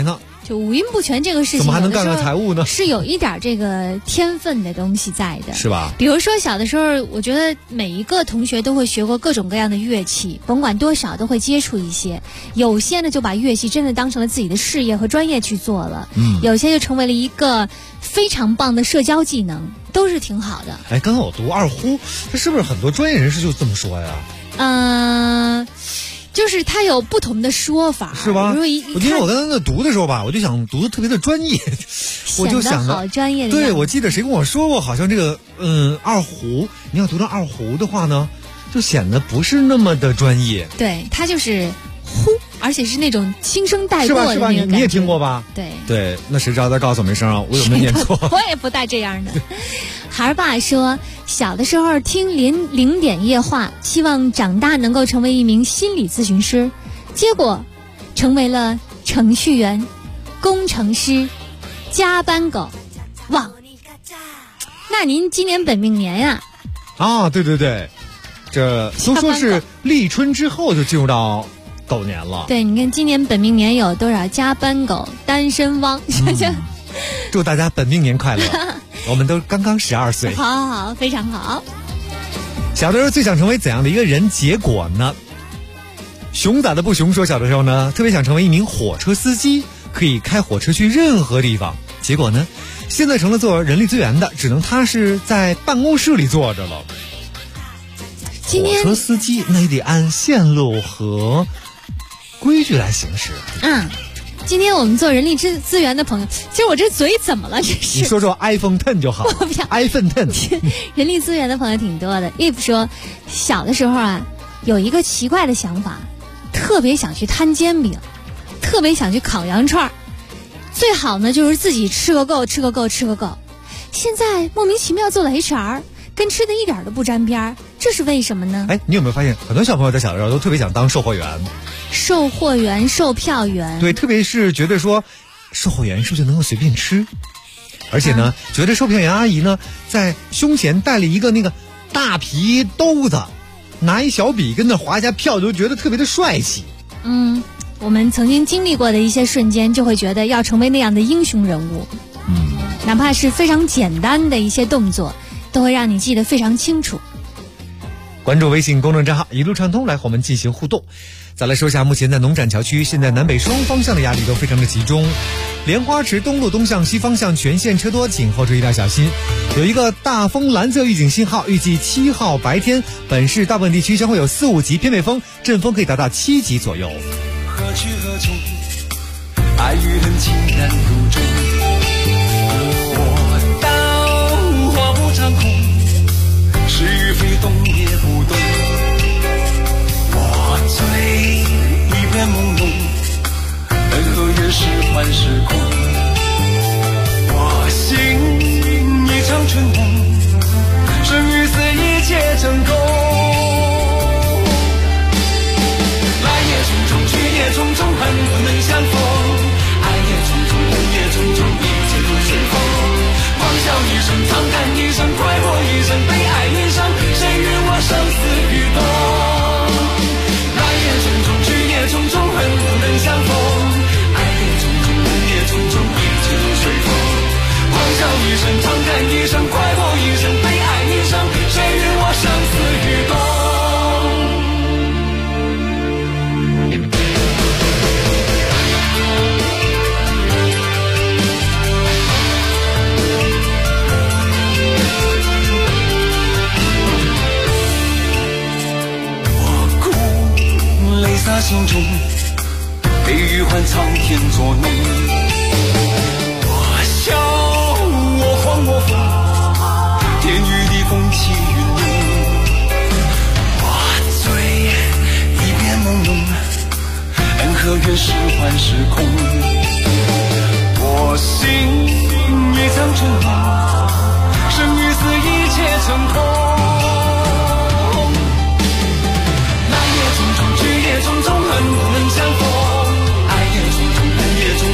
就五音不全这个事情， 怎么还能干个财务呢？ 是有一点这个天分的东西在的， 是吧？ 比如说小的时候，我觉得每一个同学都会学过各种各样的乐器，甭管多少都会接触一些。有些呢就把乐器真的当成了自己的事业和专业去做了，有些就成为了一个非常棒的社交技能，都是挺好的。 哎，刚刚我读二胡，这是不是很多专业人士就这么说呀？ 就是它有不同的说法， 是吧？因为我刚刚在读的时候吧，我就想读的特别的专业，我就想好专业的。 对，我记得谁跟我说过，好像这个二胡，你要读成二胡的话呢，就显得不是那么的专业。 对，它就是呼，而且是那种轻声带过的那个感觉。 你也听过吧？对，那谁知道再告诉我们一声啊？我有没有念错？ 我也不带这样的。孩儿爸说，小的时候听零点夜话，希望长大能够成为一名心理咨询师，结果成为了程序员、工程师、加班狗。哇，那您今年本命年呀？ 对，这都说是立春之后就进入到狗年了。 对，你看今年本命年有多少加班狗、单身汪？ 祝大家本命年快乐！我们都刚刚12岁， 好，非常好。 小的时候最想成为怎样的一个人？结果呢？熊仔的不熊说，小的时候呢，特别想成为一名火车司机，可以开火车去任何地方。结果呢，现在成了做人力资源的，只能踏实在办公室里坐着了。火车司机那也得按线路和规矩来行驶。 今天我们做人力资源的朋友，其实我这嘴怎么了？这是你说说 iPhone 10就好。iPhone 10， 人力资源的朋友挺多的。If 说，小的时候啊，有一个奇怪的想法，特别想去摊煎饼，特别想去烤羊串，最好呢就是自己吃个够。现在莫名其妙做了 HR， 跟吃的一点都不沾边，这是为什么呢？ 你有没有发现，很多小朋友在小的时候都特别想当售货员？ 售货员、售票员， 对，特别是觉得说，售货员是不是就能够随便吃？而且呢，觉得售票员阿姨呢，在胸前带了一个那个大皮兜子，拿一小笔跟那划一下票，就觉得特别的帅气。 我们曾经经历过的一些瞬间，就会觉得要成为那样的英雄人物。哪怕是非常简单的一些动作，都会让你记得非常清楚。 关注微信公众账号一路畅通，来和我们进行互动。再来说一下，目前在农展桥区，现在南北双方向的压力都非常的集中。莲花池东路东向西方向全线车多，请后注意要小心。有一个大风蓝色预警信号，预计7号白天，本市大部分地区将会有4、5级偏北风，阵风可以达到7级左右。 何去何从？爱与恨情难独钟。我道花不长空，是与非懂也不懂。我醉一片朦胧，恩和怨是幻是空。我心一场春梦，生与死一切成空。来也匆匆，去也匆匆，恨不能相逢。爱也匆匆，恨也匆匆，一切如随风。狂笑一声，长叹一声，快活一生，悲哀一生，谁与我生死与共？来也匆匆，去也匆匆，恨不能相逢。爱也匆匆，恨也匆匆，一切如随风。狂笑一声，长叹一声，快活一生，悲哀一生，谁与我生死与共？洒心中，悲与欢苍天作弄。我笑，我慌，我疯，天与地风起云涌。我醉，一片朦胧，恩和怨是幻是空。我心一场春梦，生与死一切成空。匆匆，去也匆匆，恨不能相逢。爱也匆匆，恨也匆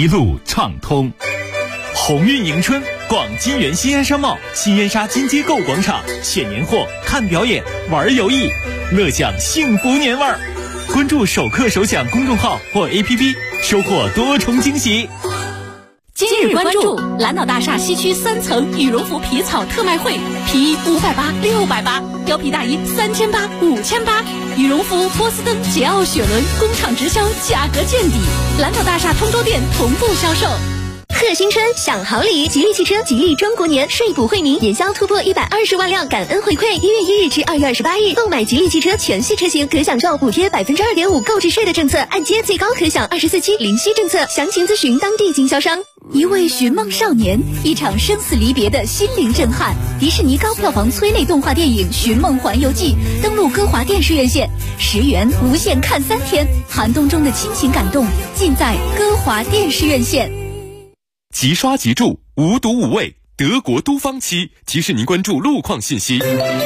一路畅通。鸿运迎春，逛金源新安商贸、新燕莎金街购物广场，选年货、看表演、玩游艺，乐享幸福年味儿。关注首客首享公众号或 APP， 收获多重惊喜。 今日关注蓝岛大厦西区3层羽绒服皮草特卖会，皮衣580、680，貂皮大衣3800、5800，羽绒服波司登、捷奥雪伦工厂直销，价格见底，蓝岛大厦通州店同步销售。 贺新春享好礼，吉利汽车吉利中国年税补惠民，年销突破120万辆感恩回馈。1月1日至2月28日，购买吉利汽车全系车型可享受补贴2.5%购置税的政策，按揭最高可享24期零息政策。详情咨询当地经销商。 一位寻梦少年，一场生死离别的心灵震撼。迪士尼高票房催泪动画电影《寻梦环游记》登陆歌华电视院线，10元无限看3天，寒冬中的亲情感动尽在歌华电视院线。 即刷即住，无毒无味，德国都芳漆提示您关注路况信息。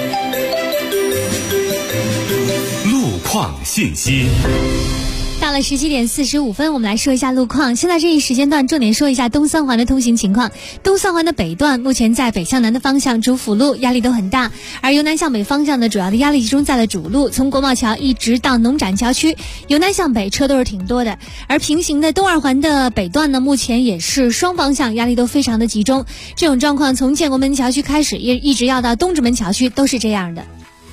路况信息。 到了17点45分，我们来说一下路况。现在这一时间段，重点说一下东三环的通行情况。东三环的北段，目前在北向南的方向主辅路压力都很大，而由南向北方向的主要的压力集中在了主路，从国贸桥一直到农展桥区，由南向北车都是挺多的。而平行的东二环的北段呢，目前也是双方向压力都非常的集中。这种状况从建国门桥区开始，一直要到东直门桥区都是这样的。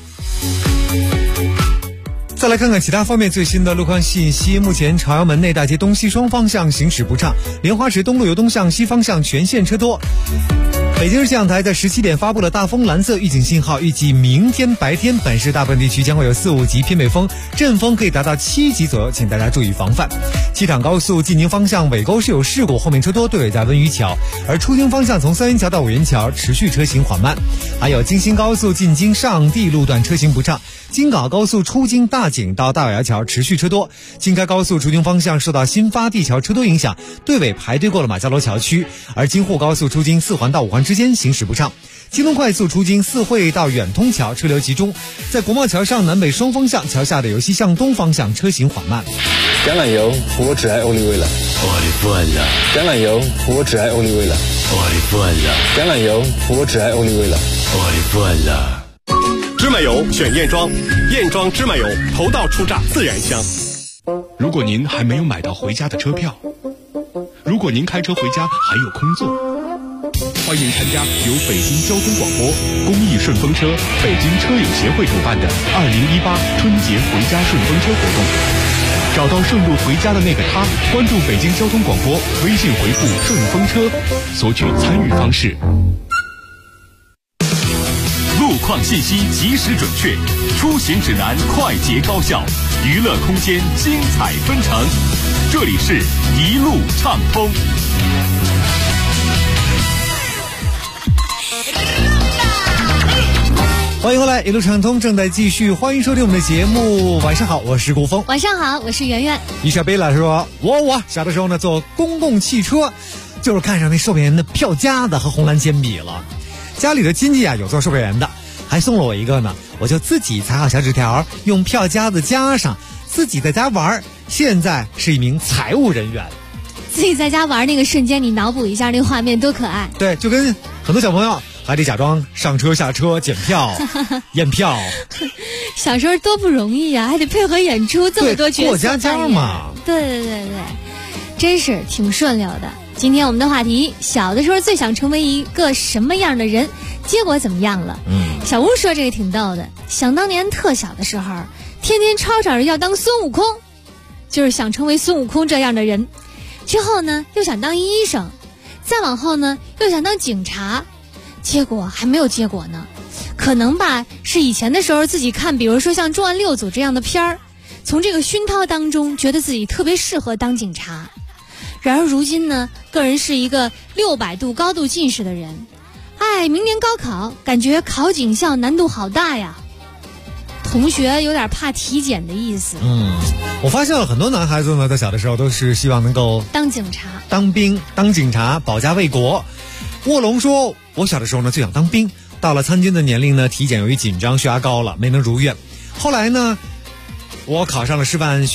再来看看其他方面最新的路况信息。目前朝阳门内大街东西双方向行驶不畅，莲花池东路由东向西方向全线车多。北京市气象台在17点发布了大风蓝色预警信号，预计明天白天本市大部分地区将会有4、5级偏北风，阵风可以达到7级左右，请大家注意防范。机场高速进京方向尾沟是有事故，后面车多，队尾在温榆桥，而出京方向从三元桥到五元桥持续车行缓慢。还有京新高速进京上地路段车行不畅，京港高速出京大井到大尾窑桥持续车多，京开高速出京方向受到新发地桥车多影响，队尾排队过了马家楼桥区，而京沪高速出京4环到5环之间行驶不畅。京东快速出京四惠到远通桥车流集中，在国贸桥上南北双方向桥下的由西向东方向车行缓慢。 橄榄油，我只爱欧丽味了。 我的份了。 橄榄油，我只爱欧丽味了。 我的份了。 橄榄油，我只爱欧丽味了。 我的份了。 芝麻油选燕庄，燕庄芝麻油头道出榨自然香。 如果您还没有买到回家的车票，如果您开车回家还有空座，欢迎参加由北京交通广播、公益顺风车、北京车友协会主办的2018春节回家顺风车活动。找到顺路回家的那个他，关注北京交通广播，微信回复顺风车，索取参与方式。 路况信息及时准确，出行指南快捷高效，娱乐空间精彩纷呈。这里是一路畅通。 欢迎回来，一路畅通正在继续，欢迎收听我们的节目。晚上好，我是顾峰。 晚上好，我是圆圆。 于小贝老师说，我小的时候呢，坐公共汽车，就是看上那售票员的票夹子和红蓝铅笔了。家里的亲戚啊，有做售票员的，还送了我一个呢，我就自己裁好小纸条，用票夹子夹上，自己在家玩。现在是一名财务人员。 自己在家玩那个瞬间，你脑补一下那个画面多可爱。 对，就跟很多小朋友还得假装上车下车检票验票。 小时候多不容易啊，还得配合演出这么多角色， 过家家嘛。 对，真是挺顺溜的。今天我们的话题，小的时候最想成为一个什么样的人，结果怎么样了？小吴说这个挺逗的，想当年特小的时候，天天吵吵着要当孙悟空，就是想成为孙悟空这样的人。之后呢，又想当医生，再往后呢，又想当警察，结果还没有结果呢。可能吧，是以前的时候自己看，比如说像《重案六组》这样的片儿，从这个熏陶当中，觉得自己特别适合当警察。然而如今呢，个人是一个600度高度近视的人。明年高考，感觉考警校难度好大呀。同学有点怕体检的意思。 我发现了很多男孩子呢，在小的时候都是希望能够当警察、 当兵、当警察，保家卫国。卧龙说，我小的时候呢最想当兵，到了参军的年龄呢，体检由于紧张血压高了，没能如愿。后来呢，我考上了师范学院，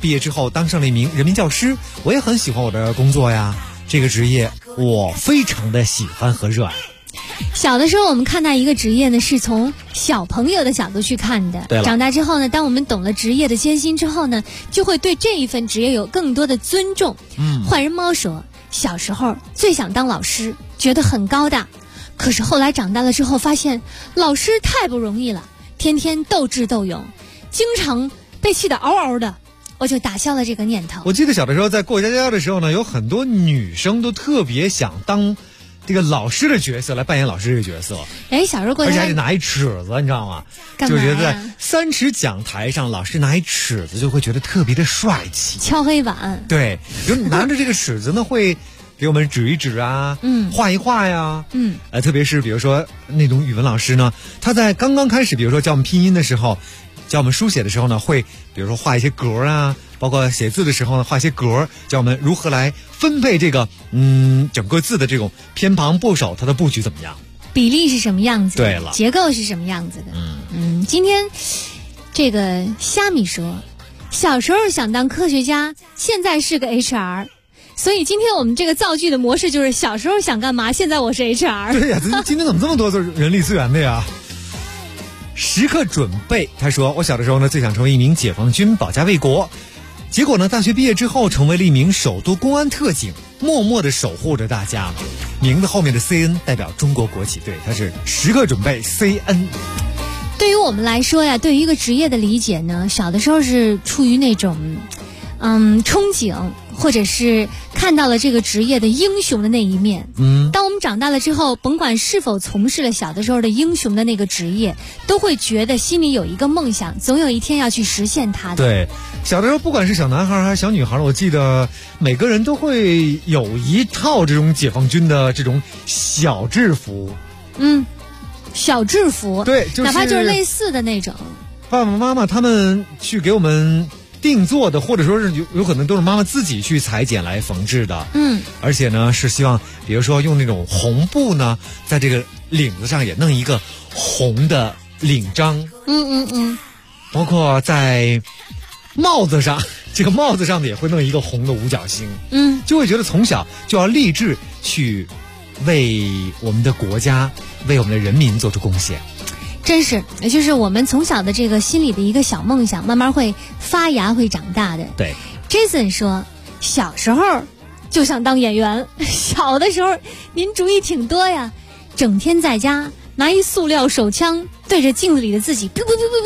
毕业之后当上了一名人民教师，我也很喜欢我的工作呀，这个职业我非常的喜欢和热爱。 小的时候我们看待一个职业呢，是从小朋友的角度去看的。 对了， 长大之后呢，当我们懂了职业的艰辛之后呢，就会对这一份职业有更多的尊重。坏人猫说，小时候最想当老师，觉得很高大，可是后来长大了之后发现老师太不容易了，天天斗智斗勇，经常被气得嗷嗷的，我就打消了这个念头。 我记得小的时候在过家家的时候呢，有很多女生都特别想当这个老师的角色，来扮演老师这个角色。 小时候过家家， 而且还得拿一尺子，你知道吗？就觉得在3尺讲台上，老师拿一尺子就会觉得特别的帅气。 敲黑板。 对，就拿着这个尺子呢，会给我们指一指啊，画一画呀，特别是比如说那种语文老师呢，他在刚刚开始，比如说教我们拼音的时候，教我们书写的时候呢，会比如说画一些格啊，包括写字的时候呢，画一些格，教我们如何来分配这个整个字的这种偏旁部首，它的布局怎么样， 比例是什么样子的， 对了， 结构是什么样子的。今天这个虾米说，小时候想当科学家，现在是个 HR。所以今天我们这个造句的模式就是小时候想干嘛，现在我是 HR。 对呀，今天怎么这么多人力资源的呀？时刻准备，他说我小的时候呢，最想成为一名解放军，保家卫国。结果呢，大学毕业之后成为了一名首都公安特警，默默地守护着大家。名字后面的 CN 代表中国国旗队，他是时刻准备 CN。 对于我们来说呀，对于一个职业的理解呢，小的时候是出于那种憧憬，或者是看到了这个职业的英雄的那一面。当我们长大了之后，甭管是否从事了小的时候的英雄的那个职业，都会觉得心里有一个梦想，总有一天要去实现它的。 对，小的时候不管是小男孩还是小女孩，我记得每个人都会有一套这种解放军的这种小制服。 小制服， 对，就是哪怕就是类似的那种。 爸爸妈妈他们去给我们定做的，或者说是有可能都是妈妈自己去裁剪来缝制的。而且呢是希望比如说用那种红布呢，在这个领子上也弄一个红的领章。包括在帽子上，这个帽子上的也会弄一个红的五角星。就会觉得从小就要立志去为我们的国家，为我们的人民做出贡献。 真是，也就是我们从小的这个心里的一个小梦想，慢慢会发芽，会长大的。 对 ，Jason 说，小时候就想当演员。小的时候您主意挺多呀，整天在家拿一塑料手枪对着镜子里的自己，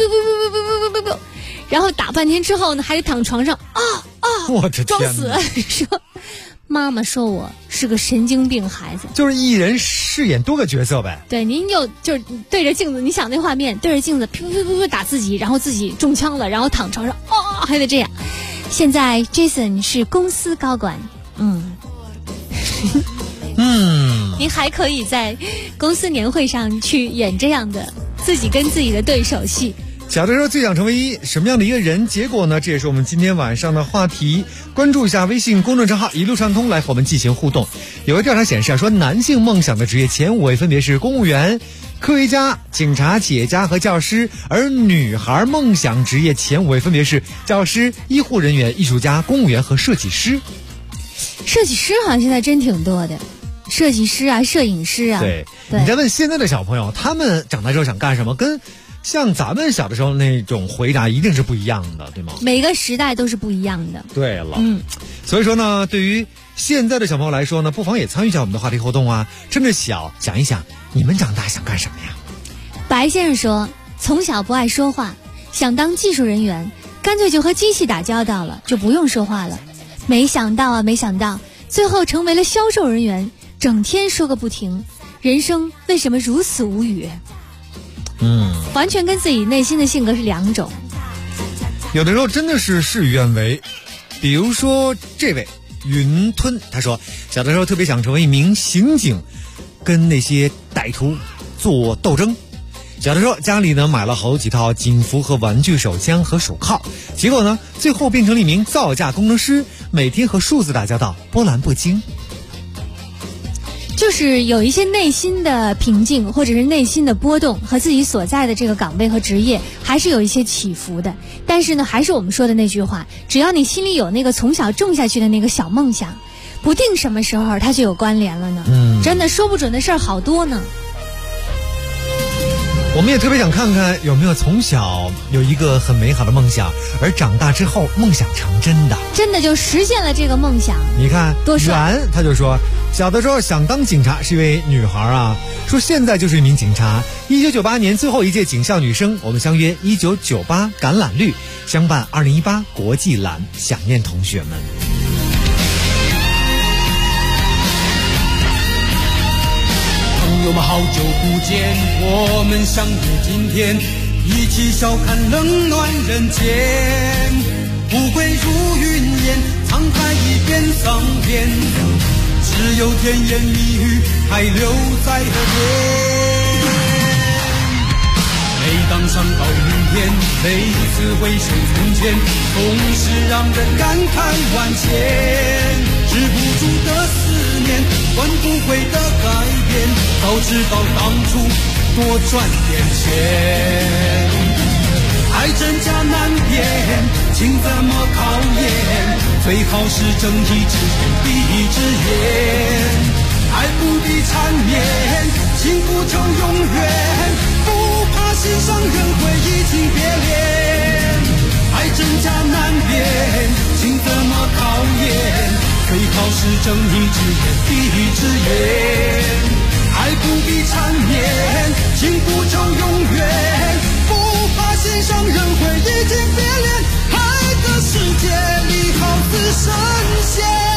然后打半天之后呢，还得躺床上我的天， 装死，说妈妈说我是个神经病孩子， 就是一人饰演多个角色呗。 对，您就是对着镜子，你想那画面，对着镜子打自己，然后自己中枪了，然后躺床上还得这样。现在 Jason 是公司高管，您还可以在公司年会上去演这样的自己跟自己的对手戏。 小的时候最想成为什么样的一个人？结果呢，这也是我们今天晚上的话题。关注一下微信公众账号一路畅通，来和我们进行互动。有个调查显示说男性梦想的职业前5位分别是公务员、科学家、警察、企业家和教师，而女孩梦想职业前5位分别是教师、医护人员、艺术家、公务员和设计师。 设计师好像现在真挺多的，设计师啊，摄影师啊。 对，你再问现在的小朋友，他们长大之后想干什么，跟像咱们小的时候那种回答一定是不一样的，对吗？ 每个时代都是不一样的。 对了，所以说呢，对于现在的小朋友来说呢，不妨也参与一下我们的话题活动啊，趁着小想一想，你们长大想干什么呀？ 白先生说，从小不爱说话，想当技术人员，干脆就和机器打交道了，就不用说话了。没想到，最后成为了销售人员，整天说个不停。人生为什么如此无语？完全跟自己内心的性格是两种。 有的时候真的是事与愿违。比如说这位云吞，他说小的时候特别想成为一名刑警，跟那些歹徒做斗争。小的时候家里呢买了好几套警服和玩具手枪和手铐，结果呢最后变成了一名造价工程师，每天和数字打交道，波澜不惊。 就就是有一些内心的平静，或者是内心的波动，和自己所在的这个岗位和职业还是有一些起伏的。但是呢，还是我们说的那句话，只要你心里有那个从小种下去的那个小梦想，不定什么时候它就有关联了呢。真的说不准的事儿好多呢。 我们也特别想看看有没有从小有一个很美好的梦想，而长大之后梦想成真的， 真的就实现了这个梦想。 你看多帅！ 袁他就说，小的时候想当警察，是一位女孩啊，说现在就是一名警察。1998年最后一届警校女生，我们相约1998橄榄绿，相伴2018国际蓝，想念同学们。 朋友们好久不见，我们相约今天，一起笑看冷暖人间。不会如云烟，沧海一变桑田，只有甜言蜜语还留在河边。每当想到明天，每次回首从前，总是让人感慨万千。止不住的思念，换不回的改变，早知道当初多赚点钱。爱真假难辨，情怎么考验？最好是睁一只眼闭一只眼。爱不必缠绵，情不求永远，不怕心上人会移情别恋。爱真假难辨，情怎么考验？最好是睁一只眼闭一只眼。爱不必缠绵，情不求永远，不怕心上人会移情别恋。爱的世界里好似神仙。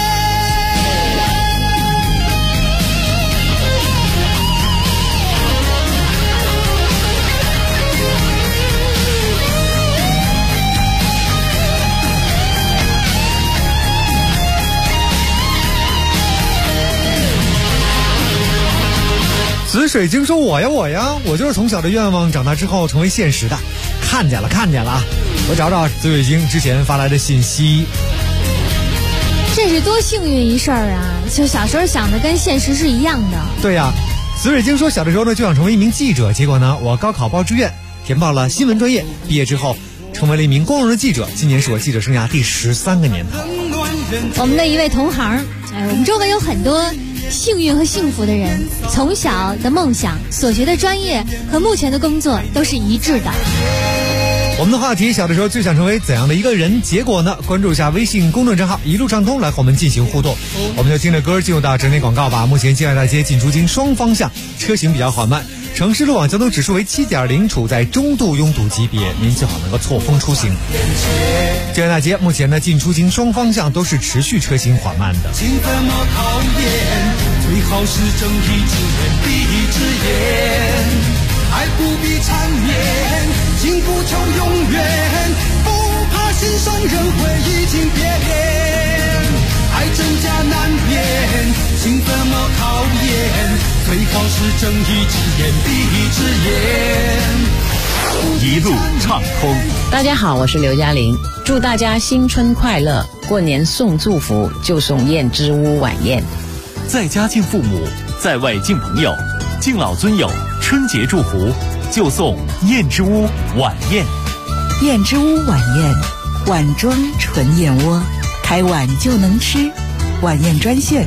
紫水晶说，我呀，我就是从小的愿望长大之后成为现实的。看见了我找找紫水晶之前发来的信息。 这是多幸运一事儿啊，就小时候想的跟现实是一样的。 对呀，紫水晶说，小的时候呢就想成为一名记者，结果呢我高考报志愿填报了新闻专业，毕业之后成为了一名光荣的记者，今年是我记者生涯第13个年头。 我们的一位同行，我们周围有很多幸运和幸福的人，从小的梦想、所学的专业和目前的工作都是一致的。 我们的话题，小的时候最想成为怎样的一个人？结果呢，关注一下微信公众账号一路畅通来和我们进行互动。我们就听着歌进入到整点广告吧。目前建安大街进出京双方向车行比较缓慢，城市路网交通指数为7.0，处在中度拥堵级别，您最好能够错峰出行。建安大街目前呢进出京双方向都是持续车行缓慢的。 情怎么考验？最好是睁一只眼闭一只眼。爱不必缠绵，情不求永远，不怕心上人会移情别恋。爱真假难辨，情怎么考验？最好是睁一只眼闭一只眼。 一路畅通。 大家好，我是刘嘉玲，祝大家新春快乐！过年送祝福就送燕之屋晚宴。 在家敬父母，在外敬朋友，敬老尊友，春节祝福就送燕之屋晚宴。 燕之屋晚宴，碗装纯燕窝，开碗就能吃。晚宴专线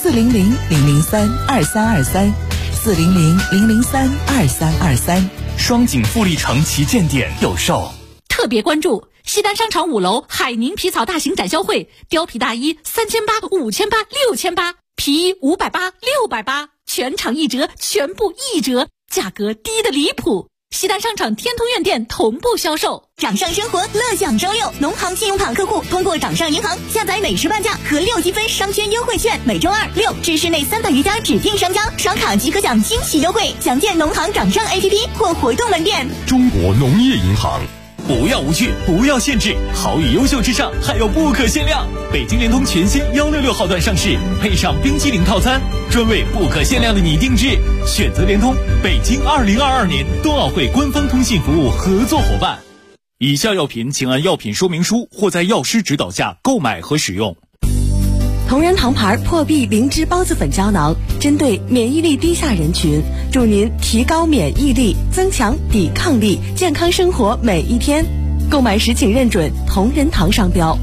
400-003-2323，400-003-2323。 双井富力城旗舰店有售。 特别关注西单商场5楼海宁皮草大型展销会，貂皮大衣3800、5800、6800，皮衣580、680，全场一折，全部一折，价格低得离谱。西单商场天通苑店同步销售。 掌上生活乐享周六，农行信用卡客户通过掌上银行下载美食半价和6积分商圈优惠券，每周2、6至市内300余家指定商家刷卡即可享惊喜优惠，详见农行掌上 APP 或活动门店。 中国农业银行。 不要无趣，不要限制，好与优秀之上还有不可限量。北京联通全新166号段上市，配上冰激凌套餐，专为不可限量的你定制。选择联通，北京2022年冬奥会官方通信服务合作伙伴。以下药品请按药品说明书或在药师指导下购买和使用。 同仁堂牌破壁灵芝孢子粉胶囊，针对免疫力低下人群，助您提高免疫力，增强抵抗力，健康生活每一天。购买时请认准同仁堂商标。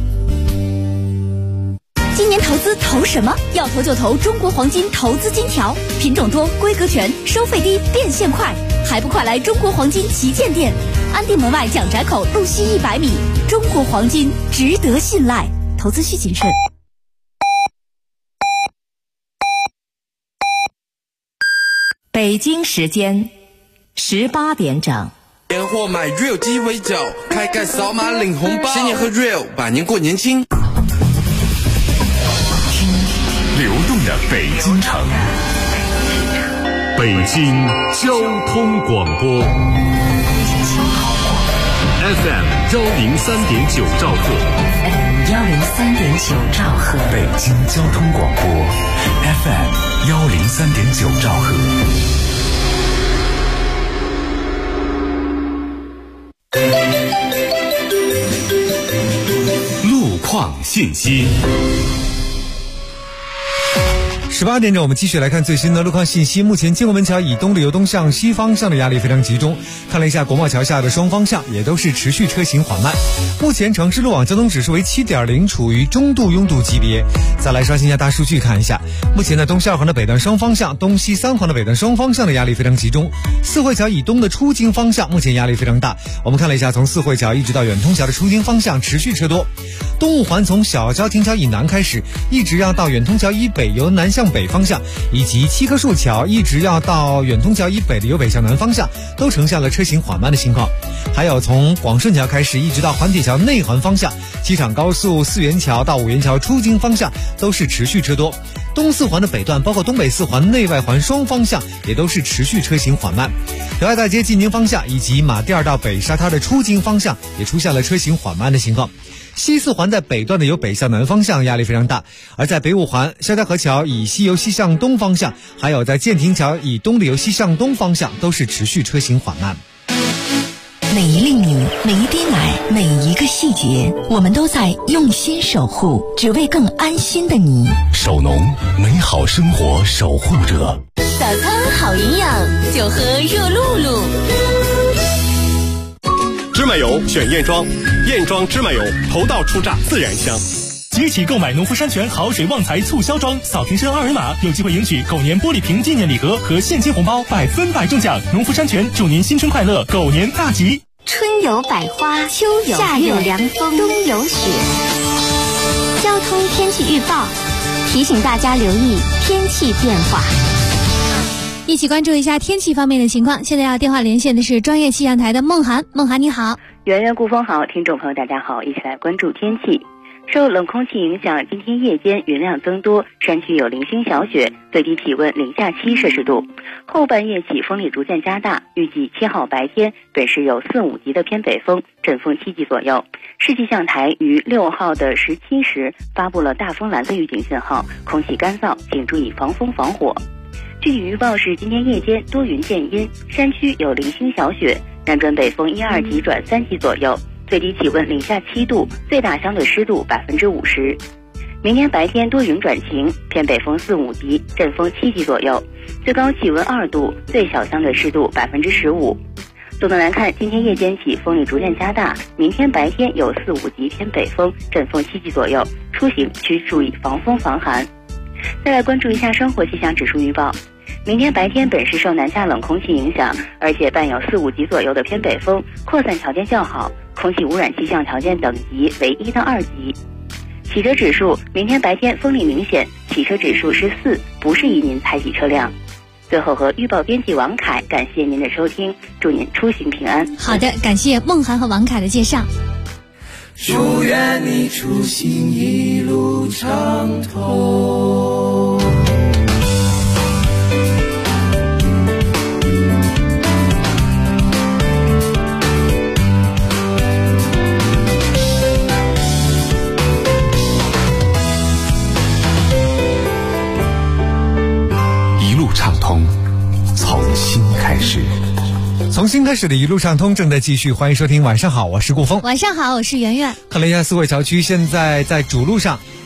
今年投资投什么？要投就投中国黄金投资金条，品种多，规格全，收费低，变现快，还不快来中国黄金旗舰店，安定门外蒋宅口路西100米。中国黄金值得信赖，投资需谨慎。 北京时间18点整。 年货买 Real 鸡尾酒，开盖扫码领红包，新年喝 Real， 百年过年轻。 流动的北京城，北京交通广播 FM 103.9兆赫 103.9兆赫， 北京交通广播 FM 103.9兆赫。路况信息。 18点整，我们继续来看最新的路况信息。目前建国门桥以东的由东向西方向的压力非常集中，看了一下国贸桥下的双方向也都是持续车行缓慢。目前城市路网交通指数为 7.0， 处于中度拥堵级别。再来刷新一下大数据看一下，目前的东西2环的北段双方向、东西3环的北段双方向的压力非常集中。四惠桥以东的出京方向目前压力非常大，我们看了一下，从四惠桥一直到远通桥的出京方向持续车多。东五环从小交亭桥以南开始，一直要到远通桥以北由南向北方向，以及七棵树桥一直要到远通桥以北的由北向南方向，都呈现了车行缓慢的情况。还有从广顺桥开始一直到环铁桥内环方向，机场高速四元桥到五元桥出京方向都是持续车多。东四环的北段包括东北四环内外环双方向也都是持续车行缓慢。辽外大街进京方向以及马甸到北沙滩的出京方向也出现了车行缓慢的情况。西四环在北段的由北向南方向压力非常大，而在北五环肖家河桥以西由西向东方向，还有在建亭桥以东的由西向东方向都是持续车行缓慢。 每一粒米，每一滴奶，每一个细节，我们都在用心守护，只为更安心的你。 守农，美好生活守护者。 早餐好营养，就喝热露露。 芝麻油选燕庄，燕庄芝麻油头道出榨自然香。 即日起购买农夫山泉好水旺财促销装，扫瓶身2维码，有机会赢取狗年玻璃瓶纪念礼盒和现金红包，100%中奖。农夫山泉祝您新春快乐，狗年大吉。 春有百花，秋有夏有凉风，冬有雪。交通天气预报提醒大家留意天气变化。 一起关注一下天气方面的情况。现在要电话连线的是专业气象台的孟涵。孟涵你好。 圆圆顾风好，听众朋友大家好，一起来关注天气。受冷空气影响，今天夜间云量增多，山区有零星小雪，最低气温零下7摄氏度。后半夜起风力逐渐加大，预计7号白天北市有4、5级的偏北风，阵风7级左右。市气象台于6号的17时发布了大风蓝色预警信号，空气干燥，请注意防风防火。具体预报是今天夜间多云见阴，山区有零星小雪，南转北风1、2级转3级左右。最低气温零下7度，最大相对湿度50%。明天白天多云转晴，偏北风4、5级，阵风7级左右，最高气温2度，最小相对湿度15%。总的来看，今天夜间起风力逐渐加大，明天白天有4、5级偏北风，阵风7级左右，出行需注意防风防寒。再来关注一下生活气象指数预报。明天白天本市受南下冷空气影响，而且伴有4、5级左右的偏北风，扩散条件较好，空气污染气象条件等级为1到2级。洗车指数，明天白天风力明显，洗车指数是4，不适宜您采洗车辆。最后和预报编辑王凯感谢您的收听，祝您出行平安。 好的，感谢孟涵和王凯的介绍。 祝愿你出行一路畅通。 畅通，从新开始。 从新开始的一路畅通正在继续，欢迎收听。晚上好，我是顾峰。 晚上好，我是圆圆。 看了一下四惠桥区，现在在主路上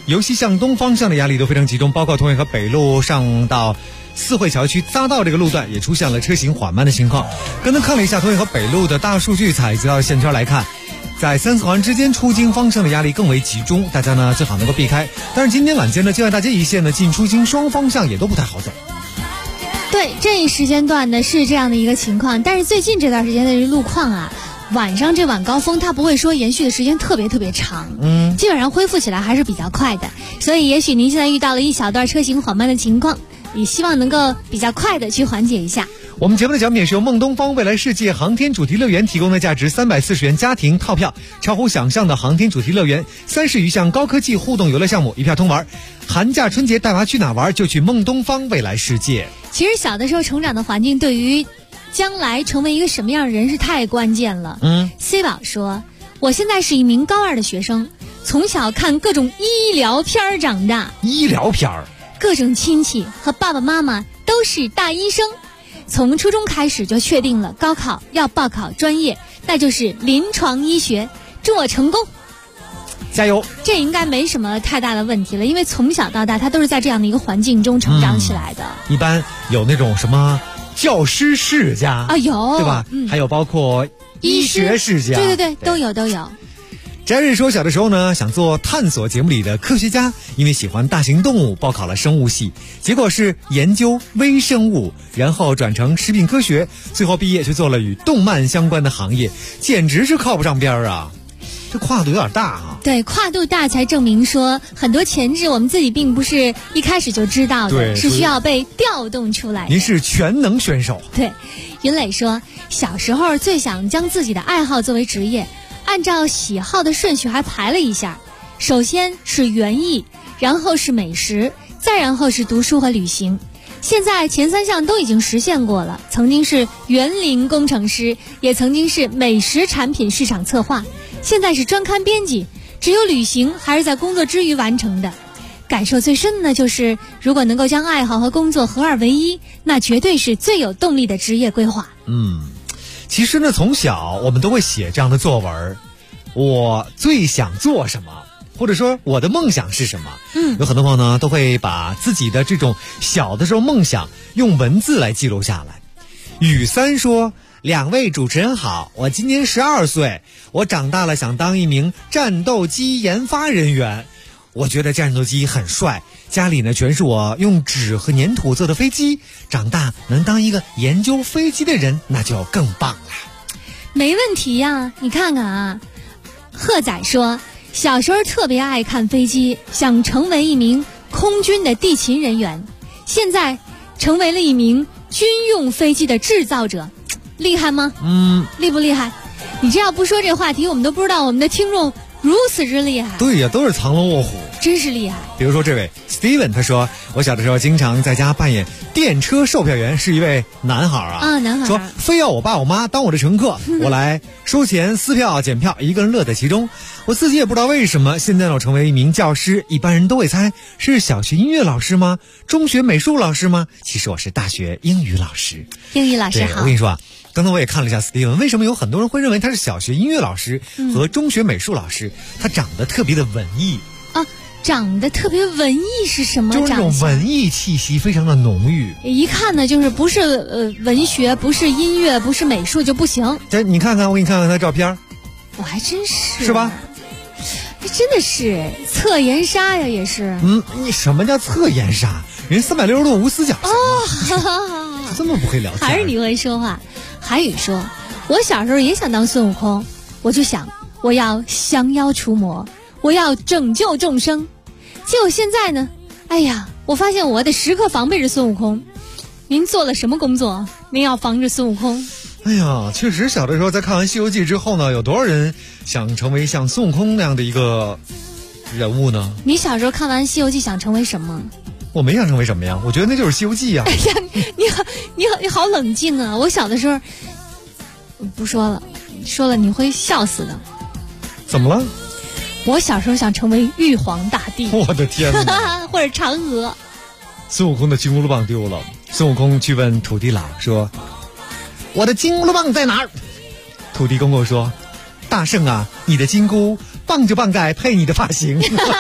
由西向东方向的压力都非常集中，包括通渭河北路上到四惠桥区匝道这个路段也出现了车行缓慢的情况。刚才看了一下通渭河北路的大数据采集到线圈来看，在三四环之间出京方向的压力更为集中，大家呢最好能够避开。但是今天晚间的京外大街一线呢进出京双方向也都不太好走。 对，这一时间段呢是这样的一个情况，但是最近这段时间的路况啊，晚上这晚高峰它不会说延续的时间特别长，基本上恢复起来还是比较快的。所以也许您现在遇到了一小段车行缓慢的情况，也希望能够比较快的去缓解一下。 我们节目的奖品是由梦东方未来世界航天主题乐园提供的价值340元家庭套票，超乎想象的航天主题乐园，30余项高科技互动游乐项目一票通玩。寒假春节带娃去哪玩就去梦东方未来世界。 其实小的时候成长的环境对于将来成为一个什么样的人是太关键了。C 宝说，我现在是一名高2的学生，从小看各种医疗片长大。 医疗片， 各种亲戚和爸爸妈妈都是大医生。从初中开始就确定了高考要报考专业，那就是临床医学。祝我成功， 加油！ 这应该没什么太大的问题了，因为从小到大他都是在这样的一个环境中成长起来的。 一般有那种什么教师世家啊，有对吧？还有包括医学世家， 对，都有。 翟瑞说，小的时候呢，想做探索节目里的科学家，因为喜欢大型动物，报考了生物系，结果是研究微生物，然后转成食品科学，最后毕业却做了与动漫相关的行业，简直是靠不上边啊！这跨度有点大啊。 对，跨度大才证明说很多前置我们自己并不是一开始就知道的，是需要被调动出来的。 您是全能选手。 对，云磊说，小时候最想将自己的爱好作为职业，按照喜好的顺序还排了一下，首先是园艺，然后是美食，再然后是读书和旅行。现在前3项都已经实现过了，曾经是园林工程师，也曾经是美食产品市场策划，现在是专刊编辑，只有旅行还是在工作之余完成的。感受最深的就是，如果能够将爱好和工作合二为一，那绝对是最有动力的职业规划。 其实呢，从小我们都会写这样的作文，我最想做什么，或者说我的梦想是什么。有很多朋友呢都会把自己的这种小的时候梦想用文字来记录下来。雨三说，两位主持人好，我今年12岁，我长大了想当一名战斗机研发人员。我觉得战斗机很帅，家里呢全是我用纸和粘土做的飞机，长大能当一个研究飞机的人，那就更棒了。 没问题呀，你看看啊。贺仔说，小时候特别爱看飞机，想成为一名空军的地勤人员，现在成为了一名军用飞机的制造者，厉害吗？厉不厉害？你这要不说这话题，我们都不知道我们的听众如此之厉害。 对呀，都是藏龙卧虎， 真是厉害。 比如说这位 Steven， 他说，我小的时候经常在家扮演电车售票员，是一位男孩啊。 男孩说非要我爸我妈当我的乘客，我来收钱撕票检票，一个人乐在其中。我自己也不知道为什么，现在我成为一名教师，一般人都会猜是小学音乐老师吗？中学美术老师吗？其实我是大学英语老师。 英语老师好。 我跟你说啊，刚才我也看了一下 Steven， 为什么有很多人会认为他是小学音乐老师和中学美术老师？他长得特别的文艺啊，长得特别文艺是什么？ 就是那种文艺气息非常的浓郁， 一看呢就是不是文学，不是音乐，不是美术就不行。 这你看看，我给你看看他照片， 我还真是， 是吧？ 真的是侧颜杀呀，也是。 你什么叫侧颜杀？人360度无死角哦， 这么不会聊天， 还是你会说话。韩宇说，我小时候也想当孙悟空，我就想我要降妖除魔，我要拯救众生。结果现在呢，哎呀，我发现我得时刻防备着孙悟空。您做了什么工作？您要防着孙悟空？ 哎呀，确实小的时候在看完《西游记》之后呢，有多少人想成为像孙悟空那样的一个人物呢？ 你小时候看完《西游记》想成为什么？ 我没想成为什么呀，我觉得那就是《西游记》呀。 哎呀，你好冷静啊！我小的时候，不说了，说了你会笑死的。 怎么了？ 我小时候想成为玉皇大帝。 我的天哪！ 或者嫦娥。 孙悟空的金箍棒丢了，孙悟空去问土地佬说：“我的金箍棒在哪儿？”土地公公说：“大圣啊，你的金箍棒就棒在配你的发型。”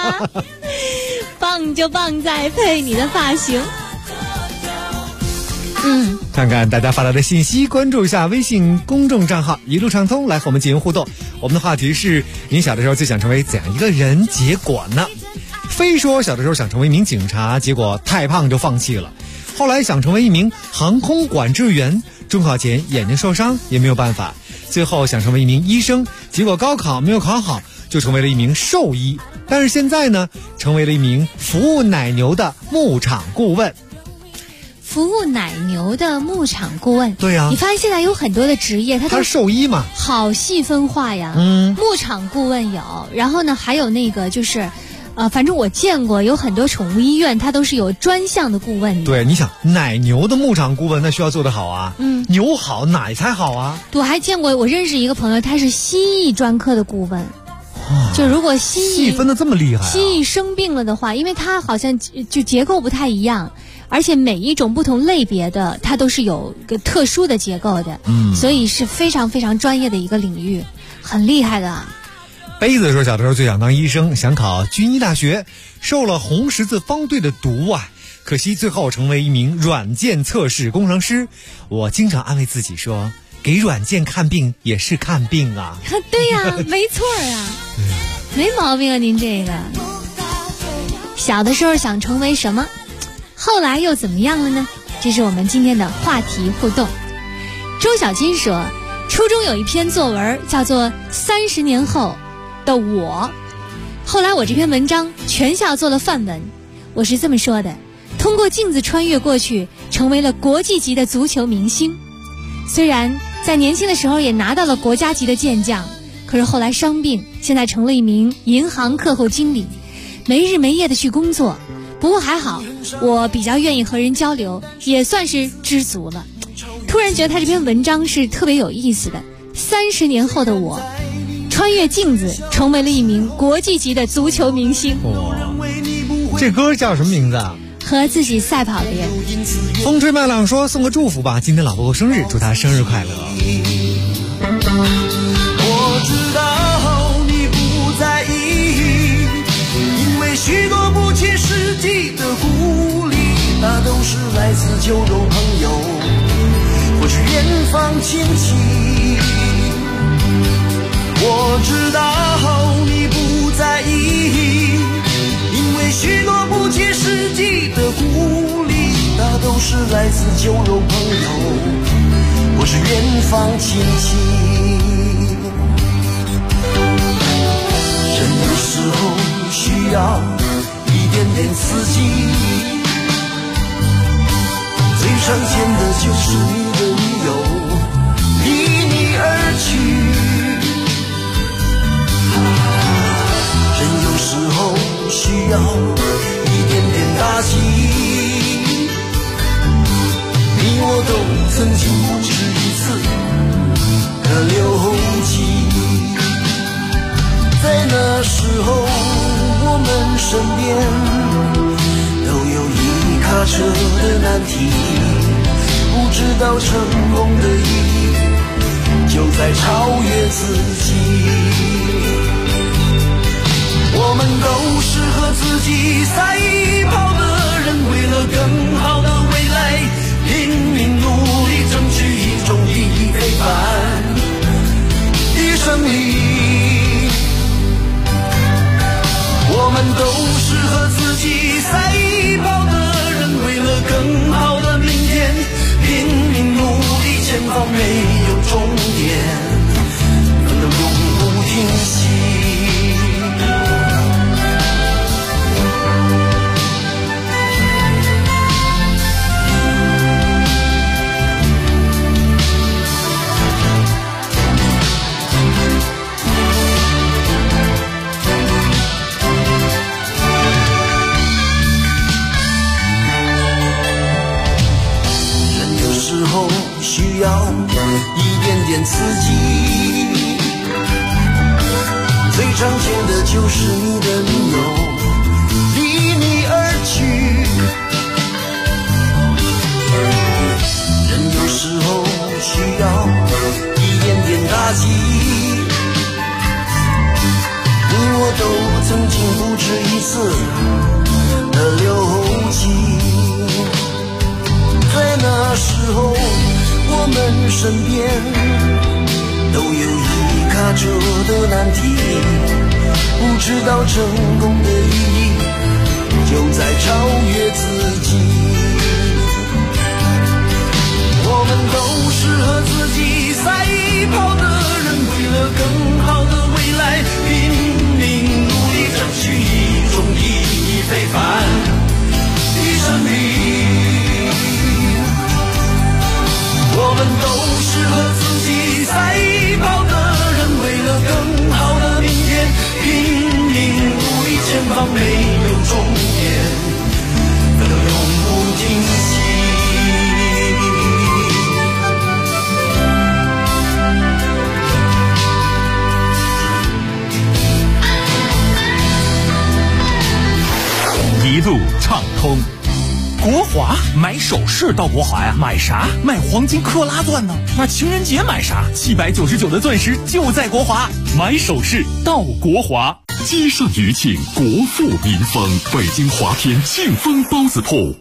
呀，棒就棒在配你的发型。 看看大家发来的信息，关注一下微信公众账号一路畅通，来和我们进行互动。我们的话题是：您小的时候最想成为怎样一个人？结果呢？非说小的时候想成为一名警察，结果太胖就放弃了。后来想成为一名航空管制员，中考前眼睛受伤也没有办法。最后想成为一名医生，结果高考没有考好，就成为了一名兽医。但是现在呢，成为了一名服务奶牛的牧场顾问。 服务奶牛的牧场顾问， 对呀， 你发现现在有很多的职业， 他是兽医嘛， 好细分化呀。牧场顾问有，然后呢还有那个就是，反正我见过有很多宠物医院，它都是有专项的顾问的。 对，你想奶牛的牧场顾问，那需要做得好啊。牛好奶才好啊。 我还见过，我认识一个朋友，他是蜥蜴专科的顾问。就如果蜥蜴细分的这么厉害， 蜥蜴生病了的话，因为它好像就结构不太一样。而且每一种不同类别的，它都是有个特殊的结构的，所以是非常非常专业的一个领域，很厉害的。 杯子说小的时候最想当医生，想考军医大学，受了红十字方队的毒啊，可惜最后成为一名软件测试工程师。我经常安慰自己说，给软件看病也是看病啊。 对呀，没错啊，没毛病啊，您这个。小的时候想成为什么？后来又怎么样了呢？这是我们今天的话题互动。周小金说，初中有一篇作文叫做30年后的我，后来我这篇文章全校做了范文。我是这么说的：通过镜子穿越过去，成为了国际级的足球明星。虽然在年轻的时候也拿到了国家级的健将，可是后来伤病，现在成了一名银行客户经理，没日没夜的去工作。不过还好，我比较愿意和人交流，也算是知足了。突然觉得他这篇文章是特别有意思的。30年后的我，穿越镜子，成为了一名国际级的足球明星。 这歌叫什么名字啊？ 和自己赛跑的人。 风吹麦浪说送个祝福吧，今天老婆过生日，祝她生日快乐。 我知道你不在意，因为许多不切实际的鼓励，那都是来自酒肉朋友或是远方亲戚。我知道你不在意，因为许多不切实际的鼓励，那都是来自酒肉朋友或是远方亲戚。人有时候需要一点点刺激，最常见的就是你的女友离你而去。人有时候需要一点点打击，你我都曾经不止一次的流涕。在那时候我们身边都有一卡车的难题，不知道成功的意义就在超越自己。我们都是和自己赛跑的人，为了更好的未来拼命努力，争取一种意义非凡的胜利。我们都是和自己赛跑的人，为了更好的明天拼命努力，前方没有终点，奋斗永不停息。需要一点点刺激，最常见的就是你的女友离你而去。人有时候需要一点点打击，你我我都曾经不止一次的流涕。在那时候我们身边都有一卡车的难题，不知道成功的意义就在超越自己。我们都是和自己赛跑的人，为了更好的未来拼命努力，争取一种意义非凡的生命。我们都是和自己赛跑的人，为了更好的明天拼命努力，前方没有终点，奋斗永不停息。 一路畅通。国华买首饰到国华呀，买啥？买黄金克拉钻呢？那情人节买啥？799的钻石就在国华，买首饰到国华。 接上余庆，国富民丰，北京华天庆丰包子铺。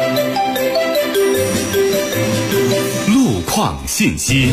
路况信息。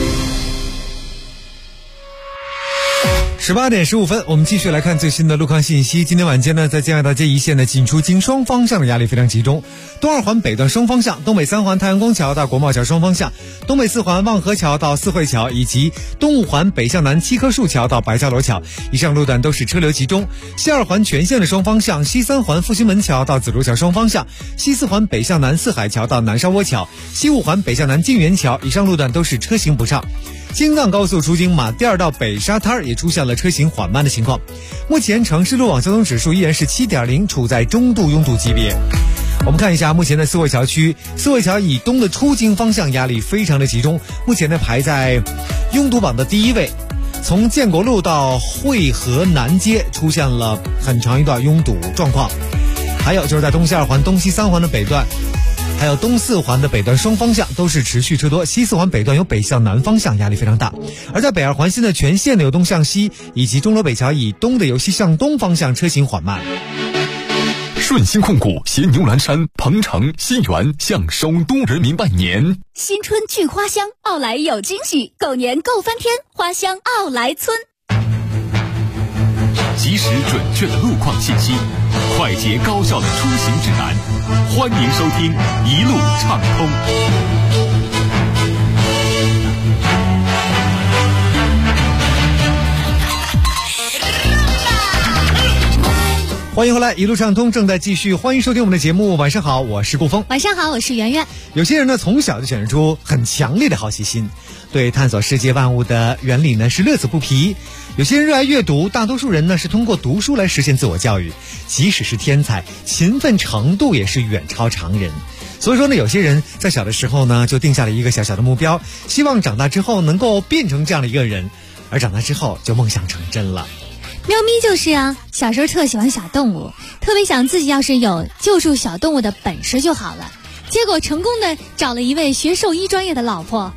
18点15分，我们继续来看最新的路况信息。今天晚间呢，在江爱大街一线的进出京双方向的压力非常集中。东二环北段双方向，东北3环太阳宫桥到国贸桥双方向，东北4环望河桥到四惠桥，以及东5环北向南七棵树桥到白蕉楼桥，以上路段都是车流集中。西2环全线的双方向，西3环复兴门桥到紫竹桥双方向，西4环北向南四海桥到南沙窝桥，西5环北向南金源桥，以上路段都是车行不畅。京藏高速出京马甸到北沙滩也出现了车行缓慢的情况。目前城市路网交通指数依然是 7.0， 处在中度拥堵级别。我们看一下目前的四惠桥区，四惠桥以东的出京方向压力非常的集中，目前呢排在拥堵榜的第1位。从建国路到汇河南街出现了很长一段拥堵状况，还有就是在东西2环、东西3环的北段，还有东4环的北段双方向都是持续车多，西4环北段有北向南方向压力非常大。而在北2环新的全线的由东向西，以及钟楼北桥以东的由西向东方向车行缓慢。 顺鑫控股携牛栏山、鹏城、新源向首都人民拜年。 新春聚花香，奥莱有惊喜，狗年够翻天，花香奥莱村。 及时准确的路况信息，快捷高效的出行指南，欢迎收听一路畅通。 欢迎回来，一路畅通正在继续，欢迎收听我们的节目。晚上好，我是顾峰。 晚上好，我是圆圆。 有些人呢，从小就显示出很强烈的好奇心，对探索世界万物的原理呢是乐此不疲。有些人热爱阅读，大多数人呢是通过读书来实现自我教育。即使是天才，勤奋程度也是远超常人。所以说呢，有些人在小的时候呢就定下了一个小小的目标，希望长大之后能够变成这样的一个人，而长大之后就梦想成真了。 喵咪就是啊，小时候特喜欢小动物，特别想自己要是有救助小动物的本事就好了。结果成功的找了一位学兽医专业的老婆。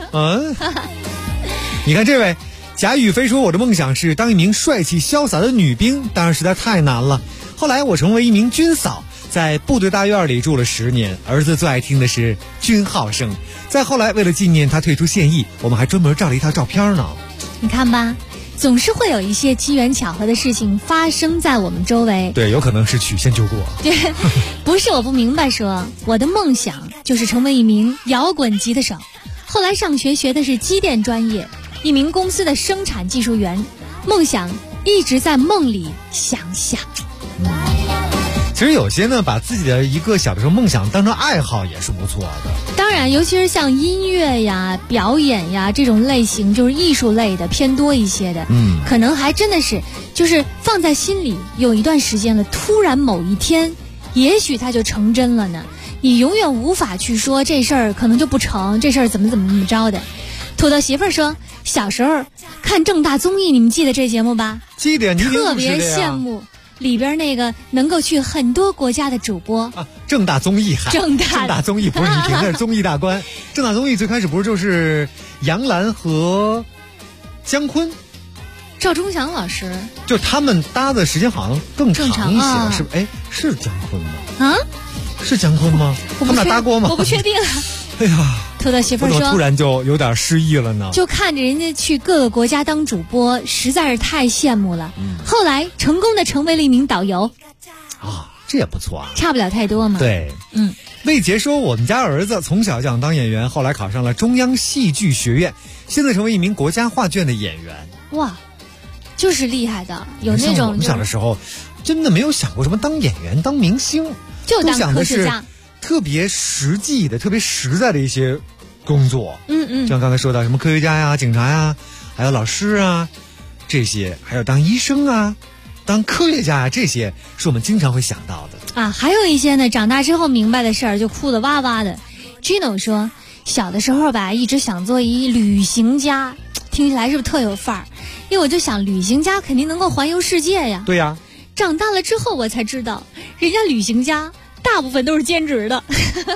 你看这位贾雨飞说，我的梦想是当一名帅气潇洒的女兵，当然实在太难了。后来我成为一名军嫂，在部队大院里住了10年，儿子最爱听的是军号声。再后来为了纪念他退出现役，我们还专门照了一套照片呢。 你看吧，总是会有一些机缘巧合的事情发生在我们周围。 对，有可能是曲线救国。 对，不是我不明白说，我的梦想就是成为一名摇滚吉他手。后来上学学的是机电专业，一名公司的生产技术员，梦想一直在梦里想象。 其实有些呢，把自己的一个小的时候梦想当成爱好也是不错的。 当然，尤其是像音乐呀、表演呀这种类型，就是艺术类的偏多一些的，可能还真的是就是放在心里有一段时间了，突然某一天，也许它就成真了呢。你永远无法去说这事儿可能就不成，这事儿怎么着的。土豆媳妇儿说，小时候看正大综艺，你们记得这节目吧？ 记得，你特别羡慕。里边那个能够去很多国家的主播啊，正大综艺正大综艺不是你评，那是综艺大观。正大综艺最开始不是就是杨澜和姜昆赵忠祥老师， 就他们搭的时间好像更长一些， 啊、 是哎是姜昆吗？ 啊， 是姜昆吗？他们俩搭过吗？ 我不确定。 哎呀， 土豆媳妇说， 突然就有点失忆了呢。 就看着人家去各个国家当主播，实在是太羡慕了。后来成功的成为了一名导游。 啊，这也不错啊， 差不了太多嘛。 对，魏杰说，我们家儿子从小想当演员，后来考上了中央戏剧学院，现在成为一名国家话剧的演员。 哇，就是厉害的，有那种。 我们小的时候，真的没有想过什么当演员、当明星， 就当都想的是特别实际的、特别实在的一些工作。就像刚才说到什么科学家呀、警察呀，还有老师啊，这些，还有当医生啊。当科学家啊，这些是我们经常会想到的啊。还有一些呢，长大之后明白的事儿就哭得哇哇的。Gino 说，小的时候吧，一直想做一旅行家，听起来是不是特有范儿？因为我就想，旅行家肯定能够环游世界呀。 对呀。 长大了之后我才知道，人家旅行家大部分都是兼职的，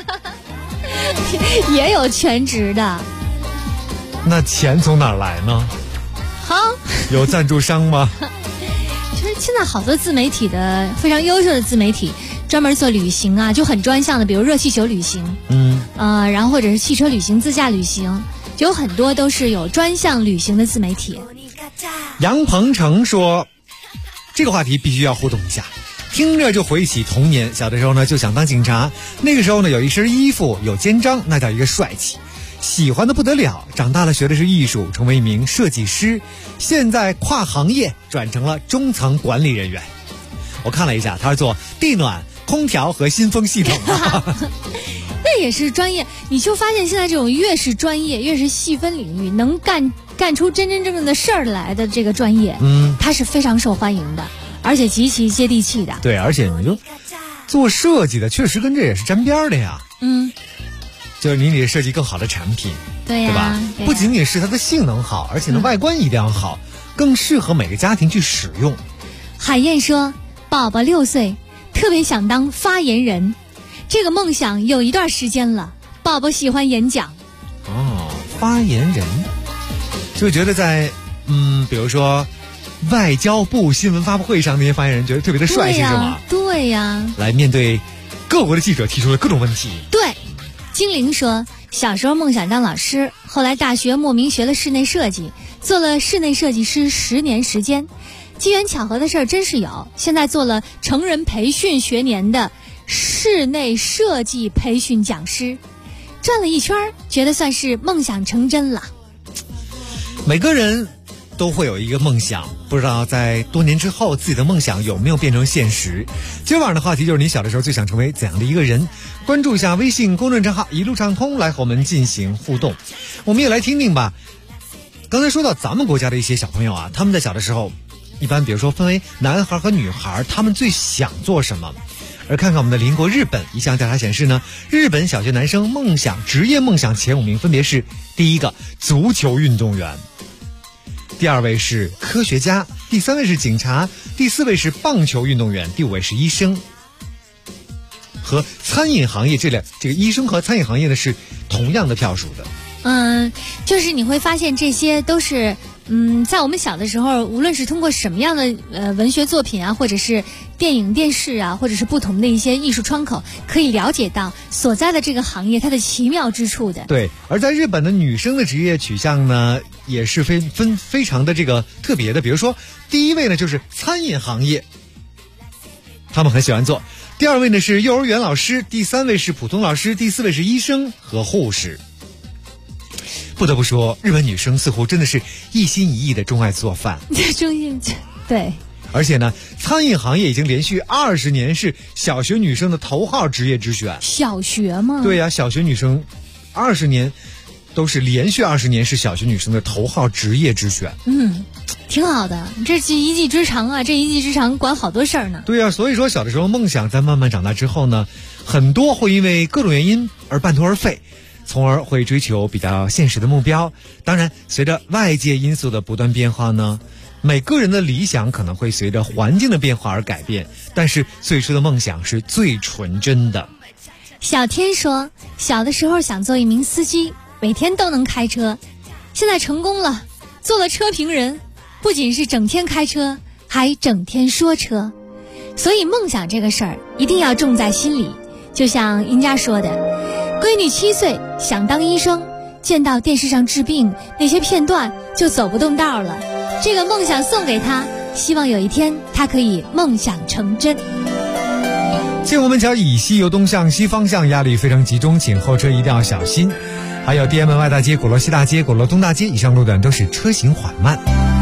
也有全职的。 那钱从哪儿来呢？ 好， 有赞助商吗？ 其实现在好多自媒体的非常优秀的自媒体，专门做旅行啊，就很专项的，比如热气球旅行，然后或者是汽车旅行、自驾旅行，就有很多都是有专项旅行的自媒体。 杨鹏程说，这个话题必须要互动一下，听着就回忆起童年，小的时候呢就想当警察，那个时候呢有一身衣服有肩章，那叫一个帅气。喜欢的不得了，长大了学的是艺术，成为一名设计师，现在跨行业转成了中层管理人员。我看了一下，他是做地暖、空调和新风系统的。 那也是专业，你就发现现在这种越是专业越是细分领域，能干出真真正正的事儿来的这个专业，它是非常受欢迎的，而且极其接地气的。 对，而且你就做设计的确实跟这也是沾边的呀。就是你得设计更好的产品， 对吧？不仅仅是它的性能好，而且呢外观一定要好，更适合每个家庭去使用。 海燕说，宝宝6岁，特别想当发言人，这个梦想有一段时间了。宝宝喜欢演讲。 发言人，就觉得在比如说外交部新闻发布会上那些发言人觉得特别的帅气，是吗？ 对呀。 来面对各国的记者提出了各种问题。 对。精灵说，小时候梦想当老师，后来大学莫名学了室内设计，做了室内设计师10年时间。机缘巧合的事儿真是有，现在做了成人培训学年的室内设计培训讲师，转了一圈，觉得算是梦想成真了。 每个人都会有一个梦想，不知道在多年之后自己的梦想有没有变成现实。今晚的话题就是你小的时候最想成为怎样的一个人，关注一下微信公众账号一路畅通来和我们进行互动。我们也来听听吧，刚才说到咱们国家的一些小朋友啊，他们在小的时候一般比如说分为男孩和女孩，他们最想做什么。而看看我们的邻国日本，一项调查显示呢，日本小学男生职业梦想前5名分别是：第一个足球运动员，第2位是科学家，第3位是警察，第4位是棒球运动员，第5位是医生。和餐饮行业这个医生和餐饮行业呢是同样的票数的。 就是你会发现这些都是在我们小的时候，无论是通过什么样的文学作品啊，或者是电影电视啊，或者是不同的一些艺术窗口，可以了解到所在的这个行业它的奇妙之处的。 对，而在日本的女生的职业取向呢，也是非常的这个特别的。比如说第1位呢就是餐饮行业，他们很喜欢做；第2位呢是幼儿园老师，第3位是普通老师，第4位是医生和护士。不得不说，日本女生似乎真的是一心一意的钟爱做饭。 对。 而且呢，餐饮行业已经连续20年是小学女生的头号职业之选。 小学吗？ 对呀，小学女生20年都是连续20年是小学女生的头号职业之选。 挺好的，这是一技之长啊！这一技之长管好多事儿呢。 对呀，所以说小的时候梦想在慢慢长大之后呢，很多会因为各种原因而半途而废。从而会追求比较现实的目标。当然，随着外界因素的不断变化呢，每个人的理想可能会随着环境的变化而改变，但是最初的梦想是最纯真的。 小天说，小的时候想做一名司机，每天都能开车，现在成功了，做了车评人， 不仅是整天开车，还整天说车。所以梦想这个事儿一定要种在心里。就像英家说的，闺女7岁想当医生，见到电视上治病那些片段就走不动道了。这个梦想送给她，希望有一天她可以梦想成真。 建国门桥以西由东向西方向压力非常集中，请后车一定要小心。还有地安门外大街、鼓楼西大街、鼓楼东大街以上路段都是车行缓慢。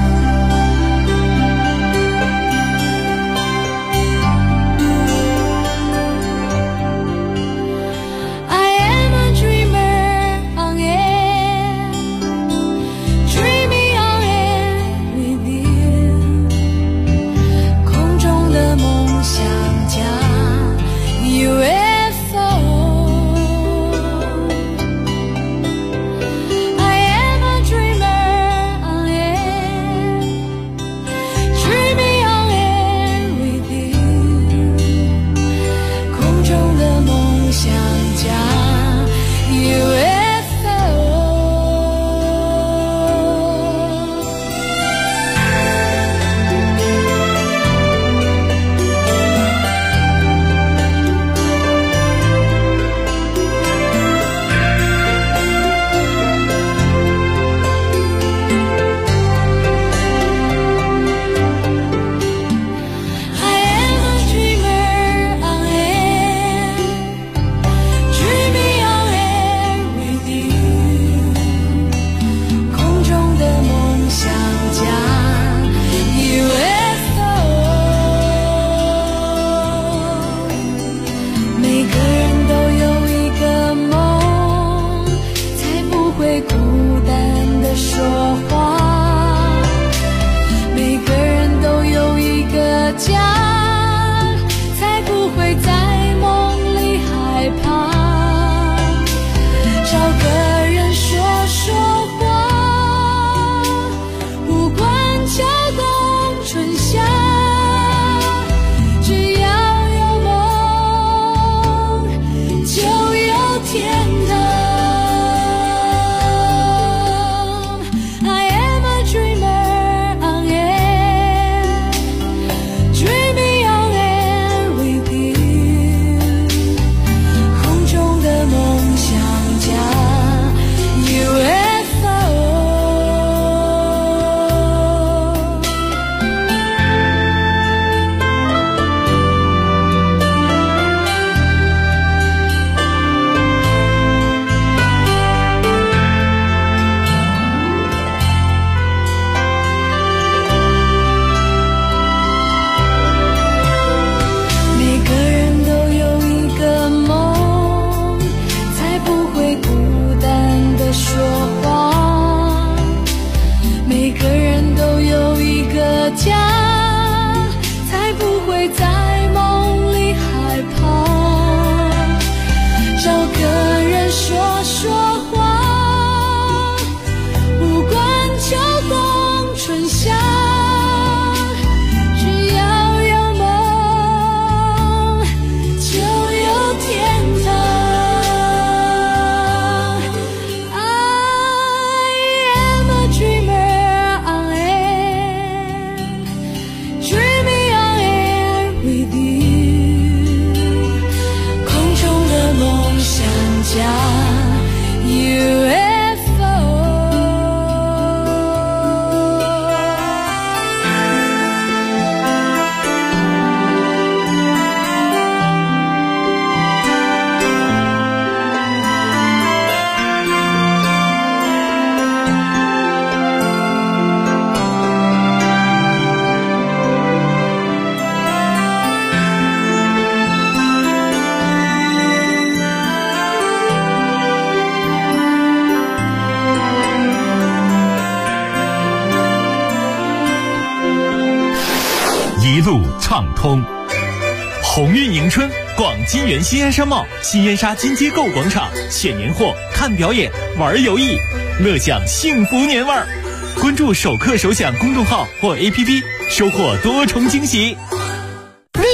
一路畅通。鸿运迎春，逛金源新烟商贸、新烟沙金街购物广场，选年货、看表演、玩游艺，乐享幸福年味儿。关注“首客首享”公众号或 APP， 收获多重惊喜。 瑞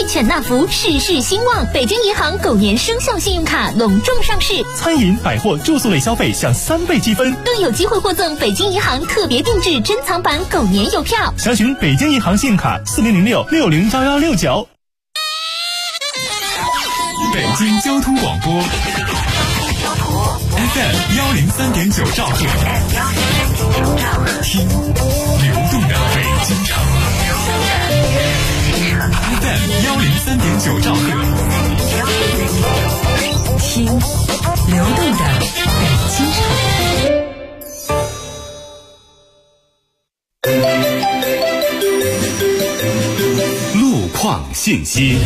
全纳福，事事兴旺。北京银行狗年生肖信用卡隆重上市， 餐饮、百货、住宿类消费享3倍积分， 更有机会获赠北京银行特别定制珍藏版狗年邮票。 详询北京银行信用卡4006601169。 北京交通广播 FM 103.9兆赫，听流动的北京城。FM 103.9兆赫， 听流动的北京城。 路况信息。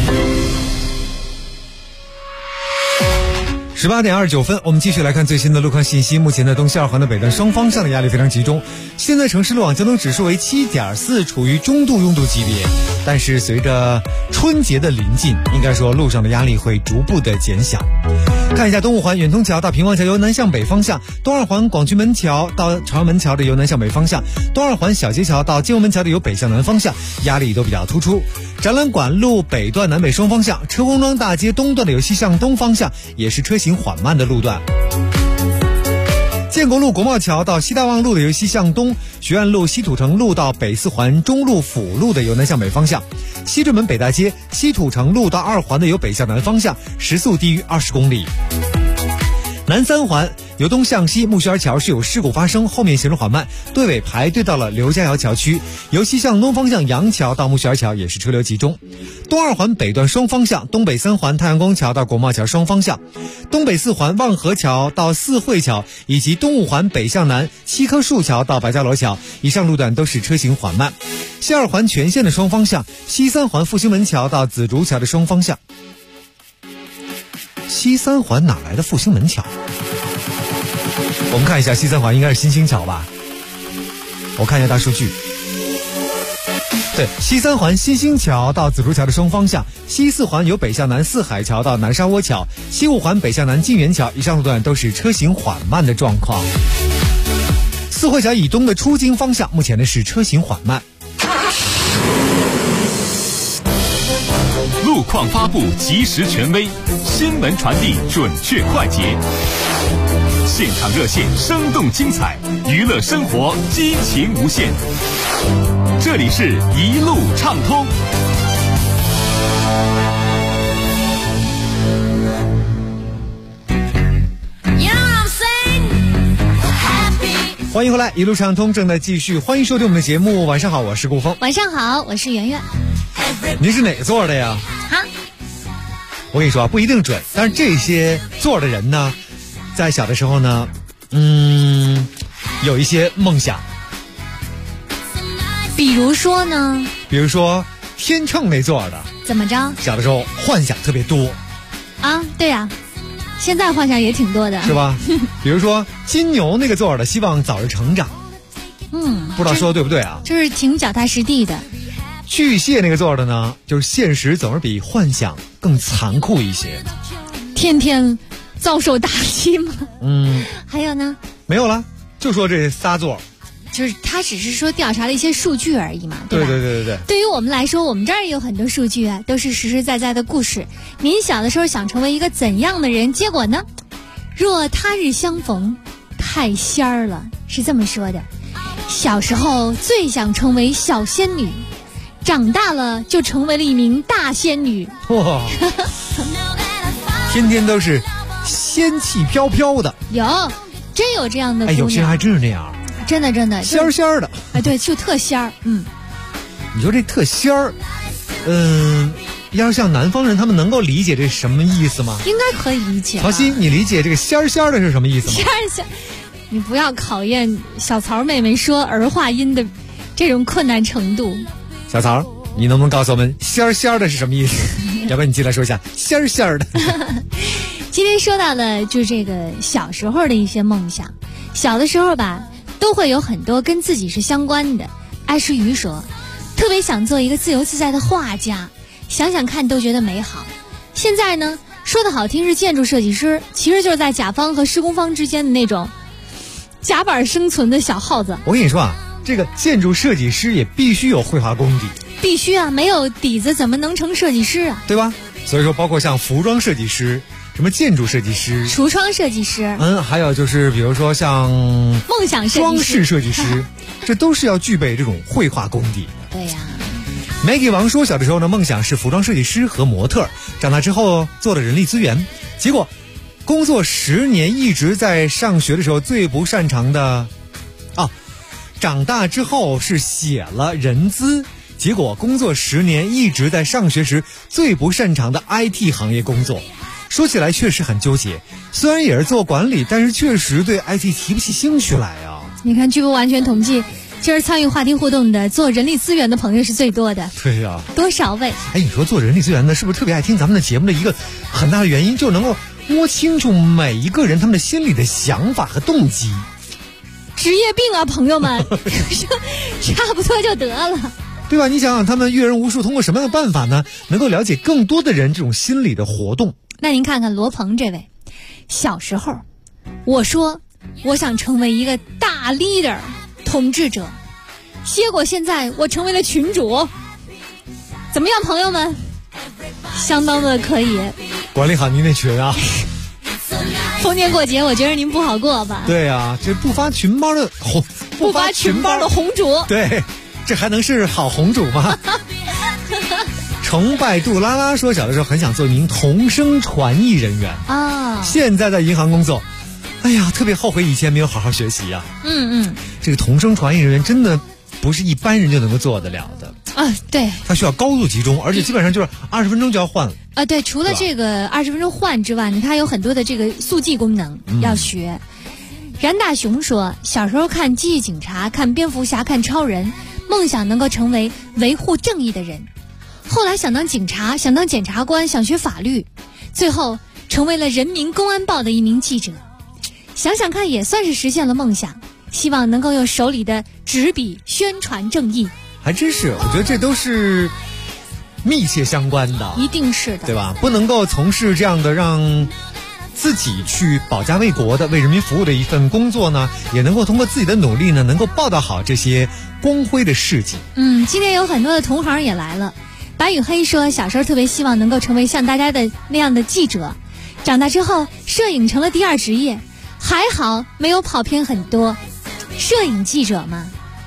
18点29分，我们继续来看最新的路况信息。目前的东西二环的北段双方向的压力非常集中，现在城市路网交通指数为7.4，处于中度拥堵级别。但是随着春节的临近，应该说路上的压力会逐步的减小。看一下东五环远通桥到平望桥由南向北方向，东二环广渠门桥到朝阳门桥的由南向北方向，东二环小街桥到金融门桥的由北向南方向，压力都比较突出。展览馆路北段南北双方向，车公庄大街东段的由西向东方向，也是车行缓慢的路段。建国路国贸桥到西大望路的由西向东，学院路西土城路到北四环中路辅路的由南向北方向，西直门北大街西土城路到二环的由北向南方向，时速低于20公里。南三环由东向西木樨桥是有事故发生，后面行驶缓慢，队尾排队到了刘家窑桥区，由西向东方向杨桥到木樨桥也是车流集中。东二环北段双方向，东北三环太阳宫桥到国贸桥双方向，东北四环望河桥到四惠桥，以及东五环北向南七棵树桥到白家罗桥，以上路段都是车行缓慢。西二环全线的双方向，西三环复兴门桥到紫竹桥的双方向。西三环哪来的复兴门桥？我们看一下西三环应该是新兴桥吧，我看一下大数据。对，西三环新兴桥到紫竹桥的双方向，西四环由北向南四海桥到南沙窝桥，西五环北向南金源桥，以上路段都是车行缓慢的状况。四惠桥以东的出京方向目前呢是车行缓慢。 路况发布及时权威，新闻传递准确快捷，现场热线生动精彩，娱乐生活激情无限。这里是一路畅通。 欢迎回来，一路畅通正在继续，欢迎收听我们的节目。晚上好，我是顾峰。 晚上好，我是圆圆。 您是哪个座的呀？ 哈， 我跟你说不一定准，但是这些座的人呢，在小的时候呢，有一些梦想。 比如说呢？ 比如说天秤那座的， 怎么着？ 小的时候幻想特别多啊，对呀，现在幻想也挺多的， 是吧？比如说金牛那个座的，希望早日成长。不知道说的对不对啊？ 就是挺脚踏实地的。 巨蟹那个座的呢，就是现实总是比幻想更残酷一些， 天天遭受打击吗？还有呢？ 没有了，就说这仨座。 就是他只是说调查了一些数据而已嘛，对吧？ 对。 对于我们来说，我们这儿也有很多数据啊，都是实实在在的故事。您小的时候想成为一个怎样的人？结果呢？若他日相逢，太仙儿了，是这么说的。小时候最想成为小仙女，长大了就成为了一名大仙女。 哇，天天都是仙气飘飘的。 有，真有这样的姑娘。 有些人还真是那样。 真的仙儿的， 对，就特仙儿。 你说这特仙儿，要是像南方人，他们能够理解这什么意思吗？ 应该可以理解。 曹鑫，你理解这个仙儿的是什么意思吗？ 仙儿，你不要考验小曹妹妹说儿化音的这种困难程度。 小曹，你能不能告诉我们仙儿的是什么意思？要不然你进来说一下仙儿的。 今天说到了就这个小时候的一些梦想，小的时候吧。都会有很多跟自己是相关的。艾诗瑜说，特别想做一个自由自在的画家，想想看都觉得美好。现在呢，说的好听是建筑设计师，其实就是在甲方和施工方之间的那种甲板生存的小耗子。 我跟你说啊，这个建筑设计师也必须有绘画功底。 必须啊，没有底子怎么能成设计师啊？ 对吧？所以说，包括像服装设计师、什么建筑设计师、 橱窗设计师， 还有就是比如说像梦想设计师、 装饰设计师，这都是要具备这种绘画功底。 对呀。 Maggie 王说，小的时候呢，梦想是服装设计师和模特，长大之后做了人力资源，结果工作10年一直在上学的时候最不擅长的，长大之后是写了人资，结果工作10年一直在上学时最不擅长的 IT 行业工作。说起来确实很纠结，虽然也是做管理，但是确实对 IT 提不起兴趣来啊。 你看，据不完全统计，今儿参与话题互动的做人力资源的朋友是最多的。 对呀， 多少位？ 你说做人力资源的是不是特别爱听咱们的节目的一个很大的原因，就能够摸清楚每一个人他们的心里的想法和动机？ 职业病啊，朋友们，差不多就得了， 对吧？你想想，他们阅人无数，通过什么样的办法呢？能够了解更多的人这种心理的活动。 那您看看罗鹏这位，小时候我说我想成为一个大 leader 统治者，结果现在我成为了群主，怎么样，朋友们？相当的可以管理好您那群啊。 逢年过节，我觉得您不好过吧？ 对啊，这不发群包的红主， 对，这还能是好红主吗？崇拜杜拉拉说，小的时候很想做一名同声传译人员啊，现在在银行工作，哎呀，特别后悔以前没有好好学习呀。这个同声传译人员真的不是一般人就能够做得了的啊。对， 它需要高度集中，而且基本上就是20分钟就要换了啊。对，除了这个20分钟换之外呢，它有很多的这个速记功能要学。冉大雄说，小时候看机器警察、看蝙蝠侠、看超人，梦想能够成为维护正义的人。后来想当警察，想当检察官，想学法律，最后成为了人民公安报的一名记者。想想看，也算是实现了梦想，希望能够用手里的纸笔宣传正义。 还真是，我觉得这都是密切相关的， 一定是的， 对吧？不能够从事这样的让自己去保家卫国的、为人民服务的一份工作呢，也能够通过自己的努力呢，能够报道好这些光辉的事迹。 今天有很多的同行也来了。白羽黑说，小时候特别希望能够成为像大家的那样的记者，长大之后摄影成了第二职业，还好没有跑偏很多。摄影记者嘛，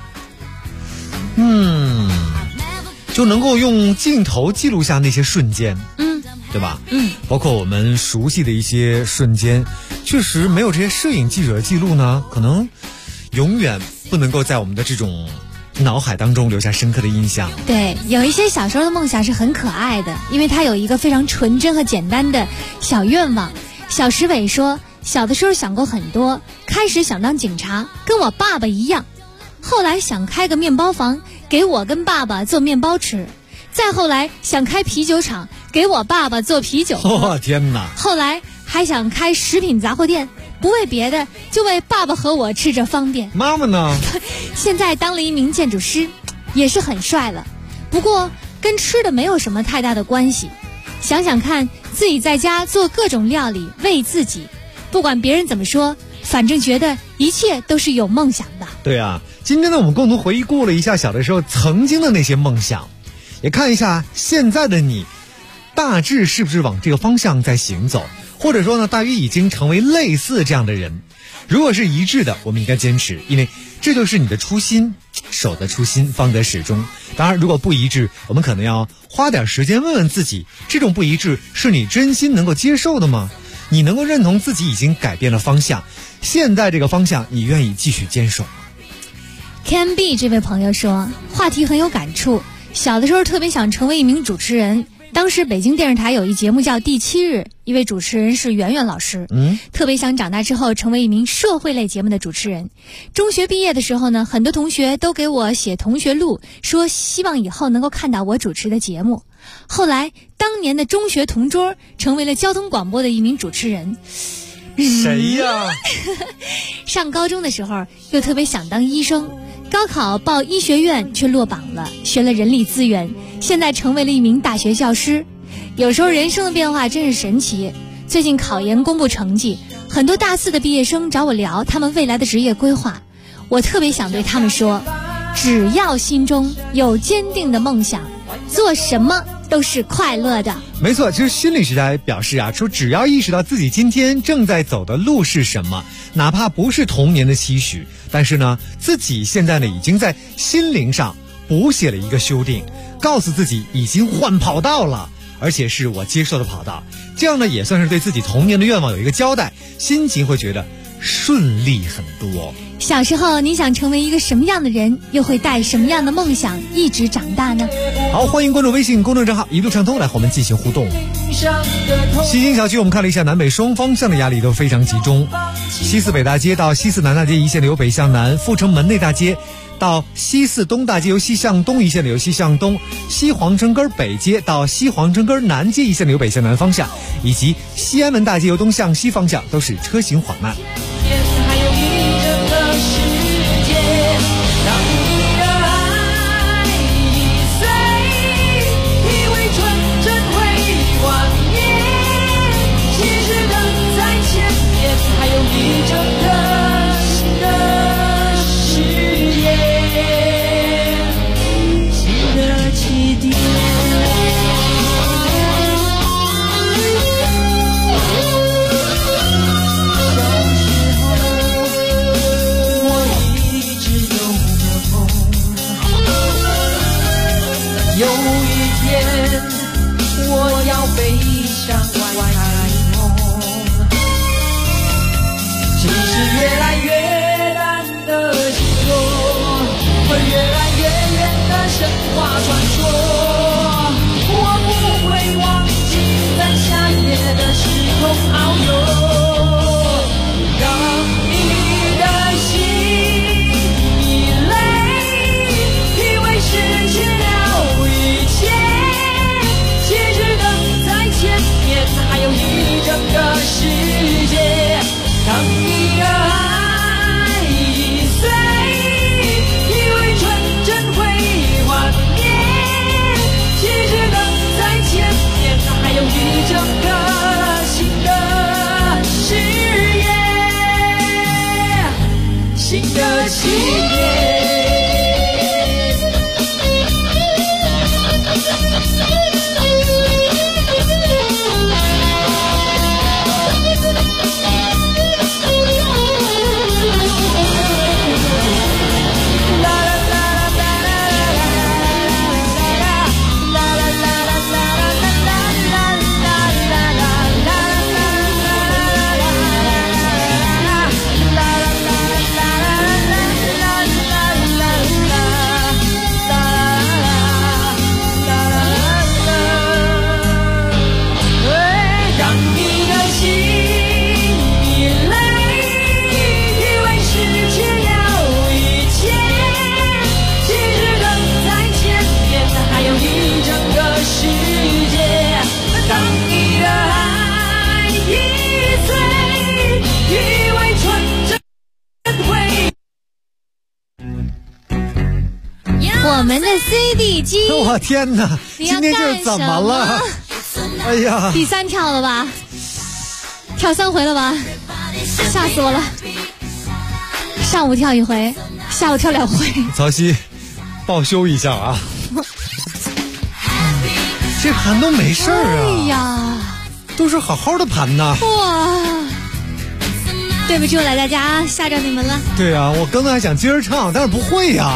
就能够用镜头记录下那些瞬间，对吧？包括我们熟悉的一些瞬间，确实没有这些摄影记者的记录呢，可能永远不能够在我们的这种脑海当中留下深刻的印象。 对，有一些小时候的梦想是很可爱的，因为它有一个非常纯真和简单的小愿望。小石伟说，小的时候想过很多，开始想当警察，跟我爸爸一样，后来想开个面包房，给我跟爸爸做面包吃，再后来想开啤酒厂，给我爸爸做啤酒喝。 天哪！ 后来还想开食品杂货店，不为别的，就为爸爸和我吃着方便。 妈妈呢？ 现在当了一名建筑师，也是很帅了，不过跟吃的没有什么太大的关系。想想看，自己在家做各种料理喂自己，不管别人怎么说，反正觉得一切都是有梦想的。 对啊，今天呢，我们共同回顾了一下小的时候曾经的那些梦想，也看一下现在的你大致是不是往这个方向在行走，或者说呢，大约已经成为类似这样的人。如果是一致的，我们应该坚持，因为这就是你的初心，守得初心，方得始终。当然，如果不一致，我们可能要花点时间问问自己，这种不一致是你真心能够接受的吗？你能够认同自己已经改变了方向，现在这个方向你愿意继续坚守吗？ Can B 这位朋友说，话题很有感触，小的时候特别想成为一名主持人，当时北京电视台有一节目叫《第7日》，一位主持人是圆圆老师，特别想长大之后成为一名社会类节目的主持人。中学毕业的时候呢，很多同学都给我写同学录，说希望以后能够看到我主持的节目。后来当年的中学同桌成为了交通广播的一名主持人。 谁呀？ 上高中的时候又特别想当医生，高考报医学院却落榜了，学了人力资源，现在成为了一名大学教师。有时候人生的变化真是神奇。最近考研公布成绩，很多大4的毕业生找我聊他们未来的职业规划，我特别想对他们说， 只要心中有坚定的梦想，做什么都是快乐的。 没错，其实心理学家表示啊，说只要意识到自己今天正在走的路是什么，哪怕不是童年的期许，但是呢，自己现在呢已经在心灵上补写了一个修订，告诉自己已经换跑道了，而且是我接受的跑道，这样呢也算是对自己童年的愿望有一个交代，心情会觉得顺利很多。 小时候你想成为一个什么样的人，又会带什么样的梦想一直长大呢？ 好，欢迎关注微信公众账号一路畅通，来和我们进行互动。西京小区我们看了一下南北双方向的压力都非常集中，西四北大街到西四南大街一线的由北向南，阜成门内大街到西四东大街由西向东一线的由西向东，西皇城根北街到西皇城根南街一线的由北向南方向，以及西安门大街由东向西方向都是车行缓慢。 有一天我要飞向外太空，其实越来越淡的星座和越来越远的神话传说，我不会忘记在夏夜的时空遨游，让你的心已累，因为失去还有一整个世界，当你的爱已碎，以为纯真会幻灭，其实等在前面还有一整个新的事业，新的起点。 我们的 CD 机， 我天哪，今天这怎么了？哎呀， 第3跳了吧，跳3回了吧，吓死我了。上午跳1回，下午跳2回。 曹曦，报修一下啊！这盘都没事儿啊！ 哎呀， 都是好好的盘呐！ 哇，对不住了大家，吓着你们了。 对啊，我刚才还想接着唱，但是不会呀。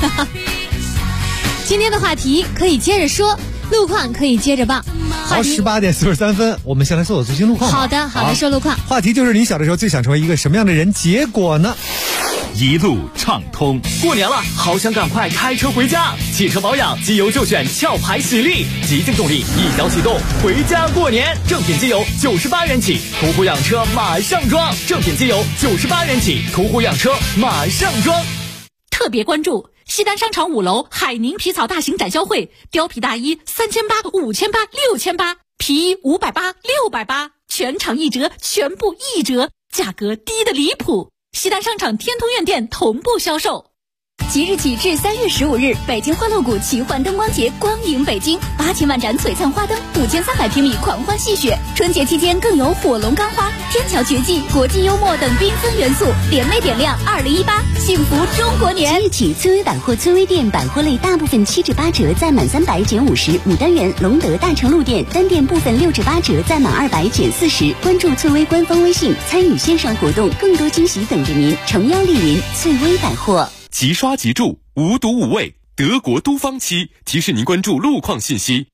今天的话题可以接着说，路况可以接着报。 好，18点43分，我们先来搜索最新路况。 好的，说路况。 话题就是你小的时候最想成为一个什么样的人？结果呢？ 一路畅通。 过年了，好想赶快开车回家。汽车保养，机油就选壳牌喜力，极净动力，一脚启动，回家过年。正品机油98元起，途虎养车马上装。正品机油98元起，途虎养车马上装。 特别关注西单商场5楼海宁皮草大型展销会，貂皮大衣3800、5800、6800，皮衣580、680，全场1折，全部1折，价格低的离谱。西单商场天通苑店同步销售。 即日起至3月15日，北京欢乐谷奇幻灯光节光影北京，8000万盏璀璨花灯，5300平米狂欢戏谑。春节期间更有火龙钢花、 天桥绝技、国际幽默等缤纷元素联袂点亮2018幸福中国年。 即日起，翠微百货翠微店百货类大部分7至8折，再满300减50。牡丹园、隆德大成路店单店部分6至8折，再满200减40。关注翠微官方微信，参与线上活动，更多惊喜等着您。诚邀莅临翠微百货。 即刷即住，无毒无味，德国都芳漆提示您关注路况信息。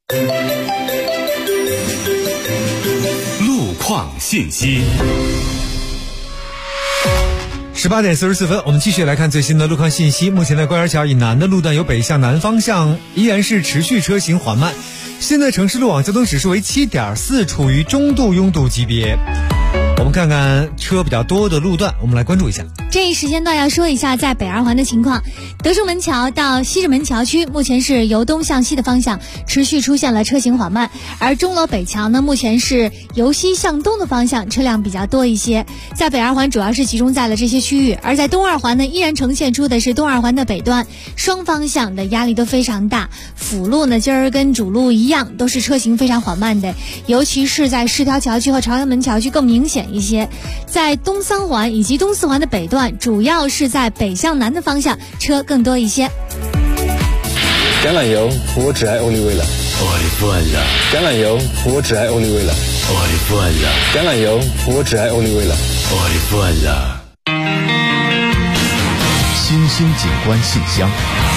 路况信息。 18点44分，我们继续来看最新的路况信息。目前在官园桥以南的路段有北向南方向依然是持续车行缓慢。现在城市路网交通指数为7.4，处于中度拥堵级别。我们看看车比较多的路段，我们来关注一下。 这一时间段要说一下在北二环的情况。德胜门桥到西直门桥区目前是由东向西的方向持续出现了车行缓慢，而钟楼北桥呢目前是由西向东的方向车辆比较多一些。在北二环主要是集中在了这些区域，而在东二环呢依然呈现出的是东二环的北段双方向的压力都非常大。辅路呢今儿跟主路一样都是车行非常缓慢的，尤其是在市条桥区和朝阳门桥区更明显一些。在东三环以及东四环的北段，主要是在北向南的方向车更多一些。 橄榄油，我只爱 Olive 了。 Olive 橄榄油，我只爱 Olive 了。 Olive 橄榄油，我只爱 Olive 了。 Olive 新兴景观信箱。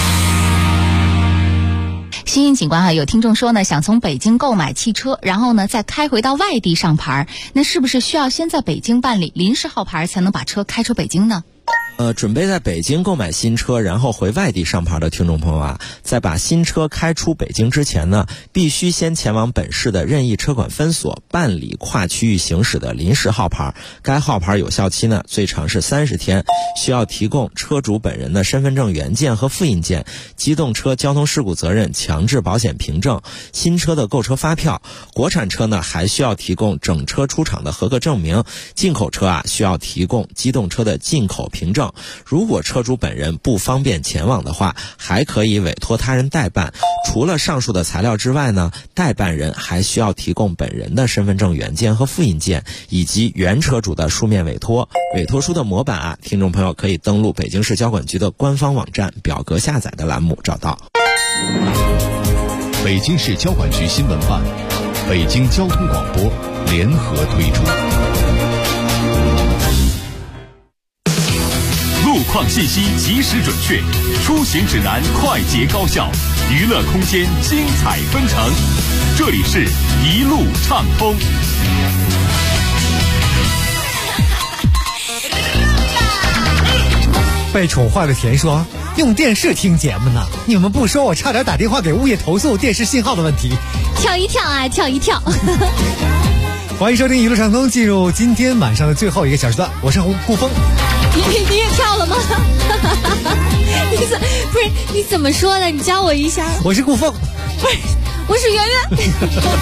新兴景观有听众说呢，想从北京购买汽车，然后呢再开回到外地上牌，那是不是需要先在北京办理临时号牌才能把车开出北京呢？ 准备在北京购买新车，然后回外地上牌的听众朋友啊，在把新车开出北京之前呢，必须先前往本市的任意车管分所办理跨区域行驶的临时号牌。该号牌有效期呢，最长是30天，需要提供车主本人的身份证原件和复印件、机动车交通事故责任强制保险凭证、新车的购车发票。国产车呢，还需要提供整车出厂的合格证明。进口车啊，需要提供机动车的进口凭证。如果车主本人不方便前往的话，还可以委托他人代办。除了上述的材料之外呢，代办人还需要提供本人的身份证原件和复印件，以及原车主的书面委托。委托书的模板啊，听众朋友可以登录北京市交管局的官方网站表格下载的栏目找到。 北京市交管局新闻办、北京交通广播联合推出。路况信息及时准确，出行指南快捷高效，娱乐空间精彩纷呈。这里是一路畅通。 被宠坏的田说，用电视听节目呢，你们不说我差点打电话给物业投诉电视信号的问题。 跳一跳啊，跳一跳。 欢迎收听一路畅通，进入今天晚上的最后一个小时段，我是顾峰。 你也跳了吗？不是你怎么说的？你教我一下。 我是顾凤， 不是，我是圆圆。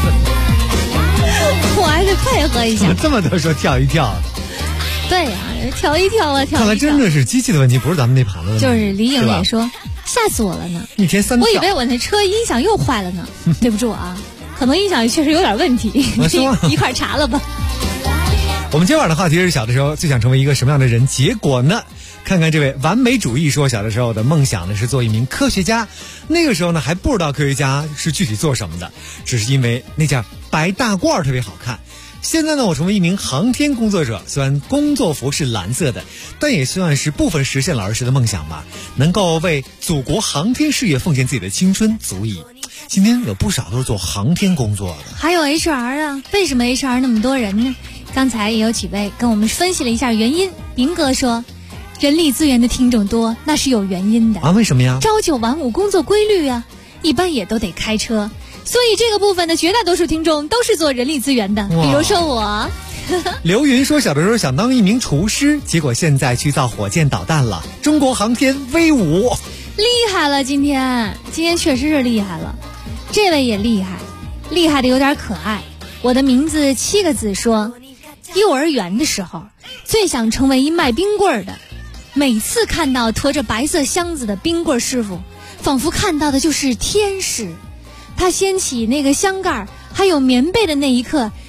我还是配合一下。 怎么这么多说跳一跳？ 对呀，跳一跳啊，跳一跳。 看来真的是机器的问题，不是咱们那盘子的问题。 就是李颖也说，吓死我了呢。 一天3跳。 我以为我那车音响又坏了呢。对不住啊，可能音响确实有点问题。一块查了吧。 我们今晚的话题是小的时候最想成为一个什么样的人？结果呢？看看这位完美主义说，小的时候的梦想呢是做一名科学家。那个时候呢还不知道科学家是具体做什么的，只是因为那件白大褂特别好看。现在呢我成为一名航天工作者，虽然工作服是蓝色的，但也算是部分实现了儿时的梦想吧。能够为祖国航天事业奉献自己的青春足矣。今天有不少都是做航天工作的。 还有 HR 啊，为什么 HR 那么多人呢？刚才也有几位跟我们分析了一下原因。明哥说，人力资源的听众多，那是有原因的啊。为什么呀？ 朝9晚5工作规律啊，一般也都得开车，所以这个部分的绝大多数听众都是做人力资源的。比如说我。 刘云说，小的时候想当一名厨师，结果现在去造火箭导弹了。中国航天威武， 厉害了！今天确实是厉害了。这位也厉害，厉害的有点可爱。我的名字7个字说，幼儿园的时候最想成为一卖冰棍的，每次看到驮着白色箱子的冰棍师傅，仿佛看到的就是天使。他掀起那个箱盖还有棉被的那一刻，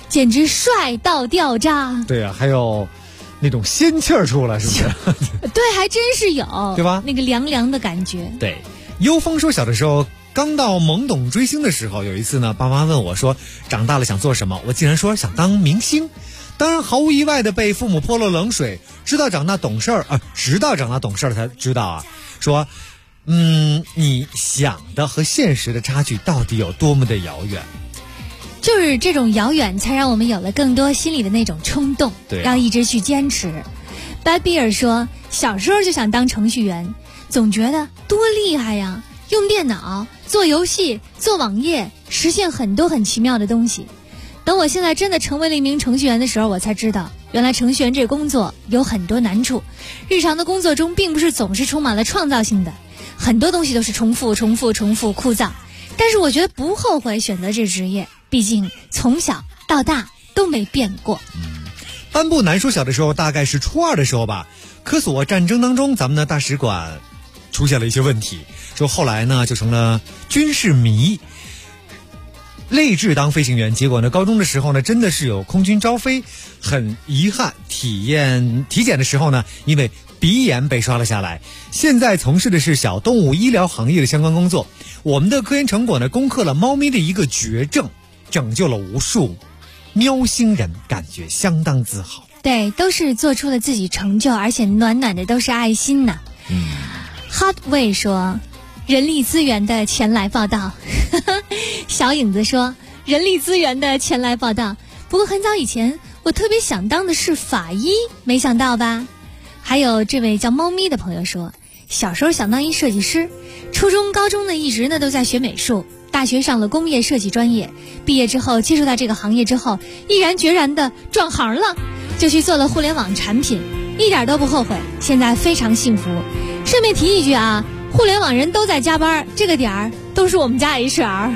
简直帅到掉渣。 对啊，还有那种仙气儿出来，是不是？ 对，还真是有， 对吧？ 那个凉凉的感觉。 对，幽风说小的时候刚到懵懂追星的时候，有一次呢，爸妈问我说长大了想做什么，我竟然说想当明星。当然毫无意外的被父母泼了冷水，直到长大懂事了才知道啊，说你想的和现实的差距到底有多么的遥远。 就是这种遥远才让我们有了更多心里的那种冲动， 对啊， 要一直去坚持。Bad Beer 说小时候就想当程序员，总觉得多厉害呀，用电脑做游戏做网页，实现很多很奇妙的东西。等我现在真的成为了一名程序员的时候，我才知道原来程序员这工作有很多难处，日常的工作中并不是总是充满了创造性的，很多东西都是重复枯燥。但是我觉得不后悔选择这职业，毕竟从小到大都没变过。 颁布南说小的时候大概是初2的时候吧，科索沃战争当中咱们的大使馆出现了一些问题，说后来呢就成了军事迷，立志当飞行员，结果呢高中的时候呢真的是有空军招飞，很遗憾体检的时候呢因为鼻炎被刷了下来。现在从事的是小动物医疗行业的相关工作。我们的科研成果呢攻克了猫咪的一个绝症，拯救了无数喵星人，感觉相当自豪。 对，都是做出了自己成就，而且暖暖的都是爱心呐。Hotway 说人力资源的前来报道小影子说人力资源的前来报道，不过很早以前我特别想当的是法医，没想到吧。还有这位叫猫咪的朋友说小时候想当一设计师，初中高中呢一直呢都在学美术，大学上了工业设计专业，毕业之后接触到这个行业之后毅然决然的转行了，就去做了互联网产品，一点都不后悔，现在非常幸福。顺便提一句啊，互联网人都在加班，这个点儿都是我们家 HR。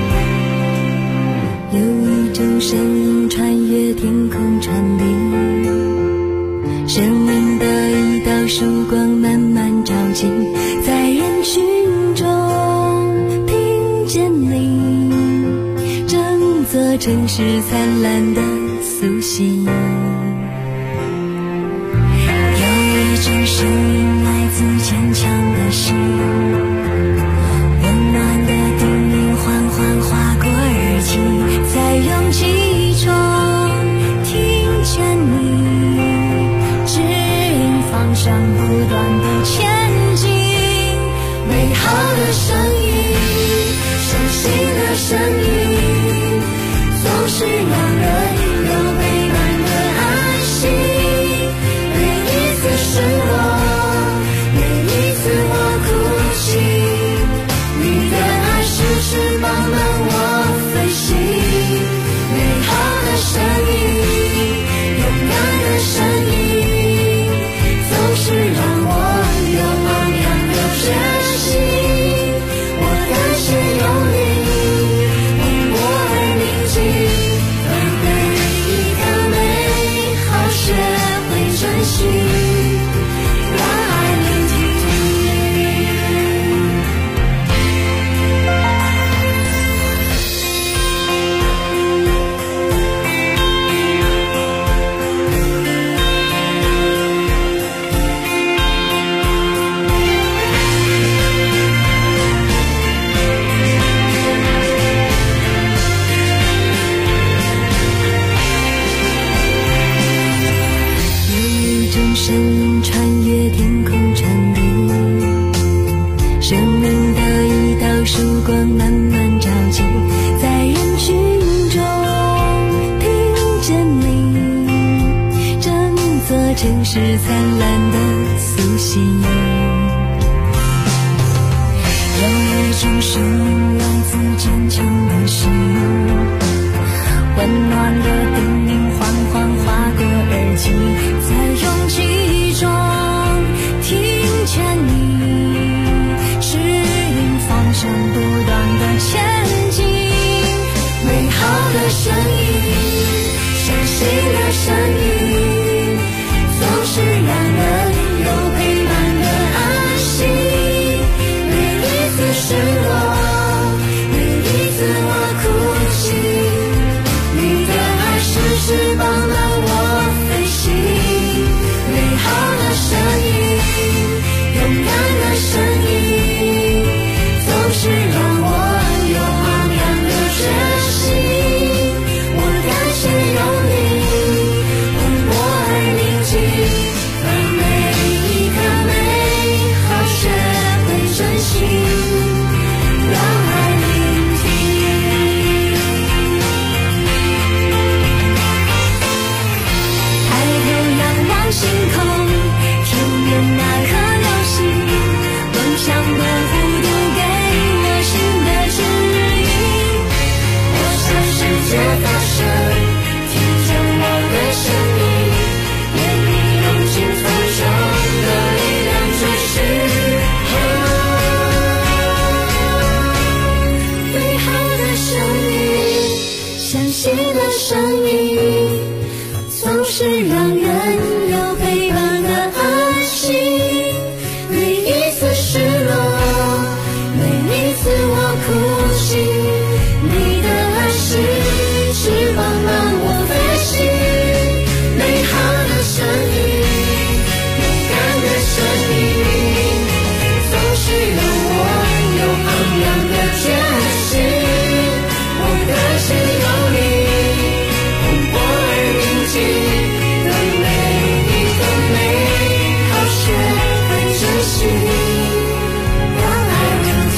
有一种声音穿越天空传递，生命的一道曙光慢慢照进，在人群中听见你，整座城市灿烂的苏醒。有一种声音来自坚强的心，温暖的叮咛缓缓划过耳际，在拥挤中听见你指引方向，不断地前进。美好的声音，相信的声音，总是让人有陪伴的安心。每一次失落，每一次我哭泣，你的爱是翅膀让我飞行。美好的声音，勇敢的声音，总是让我有梦想有决心。我感谢有你为我而宁静，而每一个美好学会珍惜。声音穿越天空传递，生命的一道曙光慢慢照进，在人群中听见你，整座城市灿烂的苏醒。有一种声音来自坚强的心，温暖的叮咛缓缓划过耳际，在拥挤中听见你指引方向，不断的前进。美好的声音，相信的声音，总是让人有陪伴的安心。每一次失落，每一次我哭泣，你的爱悉的声音，总是让人有陪伴的安心。每一次失落，每一次我哭泣，你的爱是翅膀让我飞行。美好的声音，勇敢的声音，总是让我有昂扬的决心。我的心有你，蓬勃而宁静的每一个美好，学会珍惜，让爱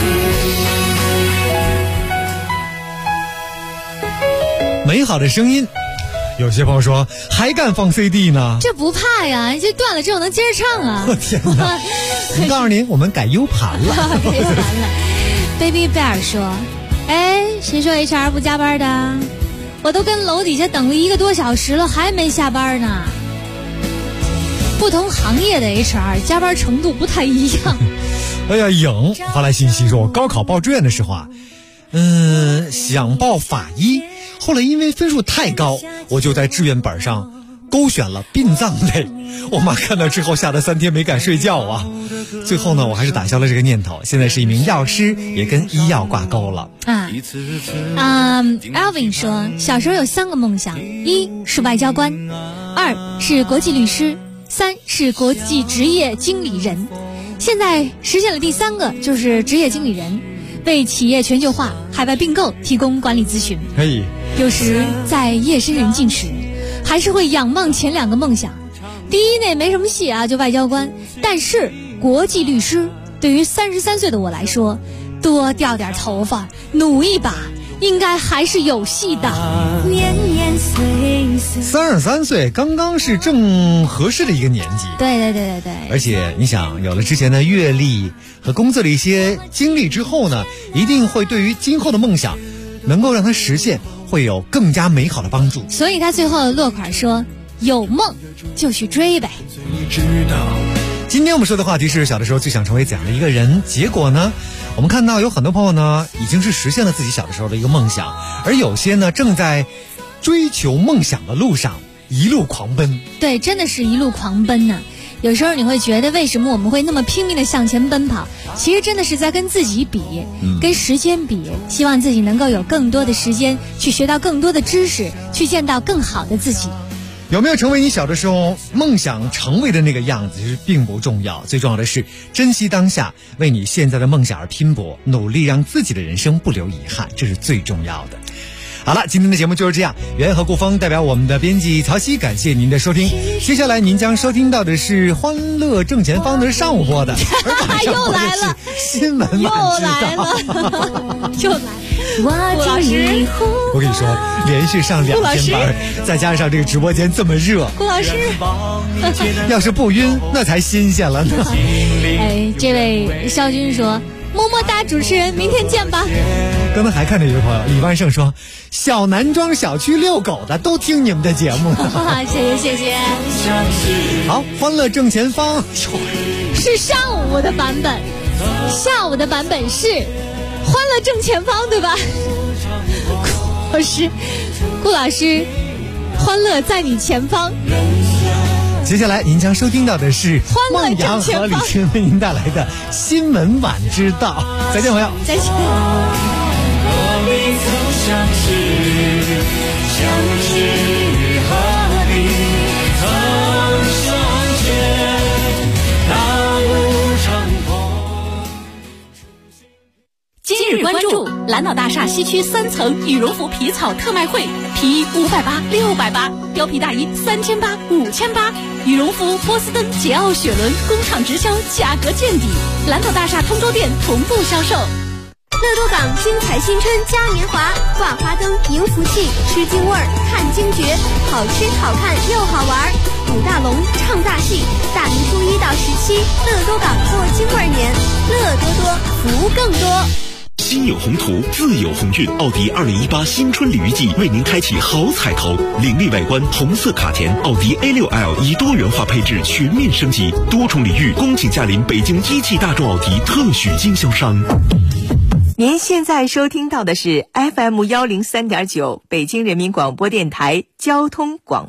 无尽。美好的声音，有些朋友说还敢放 CD 呢？ 这不怕呀，这断了之后能接着唱啊！ 我天哪！我告诉您，我们改 U 盘了。 改 U 盘了。Baby Bear 说：“哎，谁说 HR 不加班的？我都跟楼底下等了1个多小时了，还没下班呢。”不同行业的 HR 加班程度不太一样。 哎呀，颖发来信息说，我高考报志愿的时候啊，想报法医，后来因为分数太高，我就在志愿本上勾选了殡葬类。我妈看到之后吓得3天没敢睡觉啊。最后呢，我还是打消了这个念头，现在是一名药师，也跟医药挂钩了。 Alvin 说，小时候有3个梦想：1是外交官，2是国际律师，3是国际职业经理人。现在实现了第3个，就是职业经理人，为企业全球化、海外并购提供管理咨询。有时在夜深人静时，还是会仰望前2个梦想。第一那没什么戏啊，就外交官，但是国际律师对于33岁的我来说，多掉点头发，努一把，应该还是有戏的。 33岁刚刚是正合适的一个年纪。 对。 而且你想，有了之前的阅历和工作的一些经历之后呢，一定会对于今后的梦想能够让它实现，会有更加美好的帮助。 所以他最后落款说，有梦就去追呗。 今天我们说的话题是小的时候最想成为怎样的一个人，结果呢，我们看到有很多朋友呢已经是实现了自己小的时候的一个梦想，而有些呢正在追求梦想的路上一路狂奔。 对，真的是一路狂奔呢。有时候你会觉得为什么我们会那么拼命的向前奔跑，其实真的是在跟自己比，跟时间比，希望自己能够有更多的时间去学到更多的知识，去见到更好的自己。 有没有成为你小的时候梦想成为的那个样子，其实并不重要，最重要的是珍惜当下，为你现在的梦想而拼搏，努力让自己的人生不留遗憾，这是最重要的。好了，今天的节目就是这样，袁和顾峰代表我们的编辑曹曦，感谢您的收听。接下来您将收听到的是欢乐正前方的上午播的，而晚上播的是新闻晚知道。 又来顾老师， 我跟你说，连续上2天班，再加上这个直播间这么热， 顾老师要是不晕那才新鲜了呢。 哎，这位肖军说，么么哒主持人，明天见吧。 刚才还看到一位朋友李万胜说，小南庄小区遛狗的都听你们的节目。 谢谢。 好，欢乐正前方是上午的版本，下午的版本是欢乐正前方，对吧？顾老师，欢乐在你前方。 接下来您将收听到的是孟阳和李群为您带来的新闻晚知道。再见朋友， 再见。 若你曾相识，和你曾相见，大路长空。 今日关注蓝岛大厦西区3层羽绒服皮草特卖会，皮衣580、680，貂皮大衣3800、5800，羽绒服波司登、捷奥、雪伦工厂直销，价格见底。蓝岛大厦通州店同步销售。 乐多港精彩新春嘉年华，挂花灯、迎福气，吃京味儿，看京绝，好吃好看又好玩。舞大龙，唱大戏，大年初1到17，乐多港过京味年，乐多多，福更多。 心有宏图，自有鸿运。奥迪2018新春礼遇季为您开启好彩头，凌厉外观，红色卡钿，奥迪 A6L 以多元化配置全面升级，多重礼遇，恭请驾临北京一汽大众奥迪特许经销商。 您现在收听到的是 FM103.9 北京人民广播电台交通广播。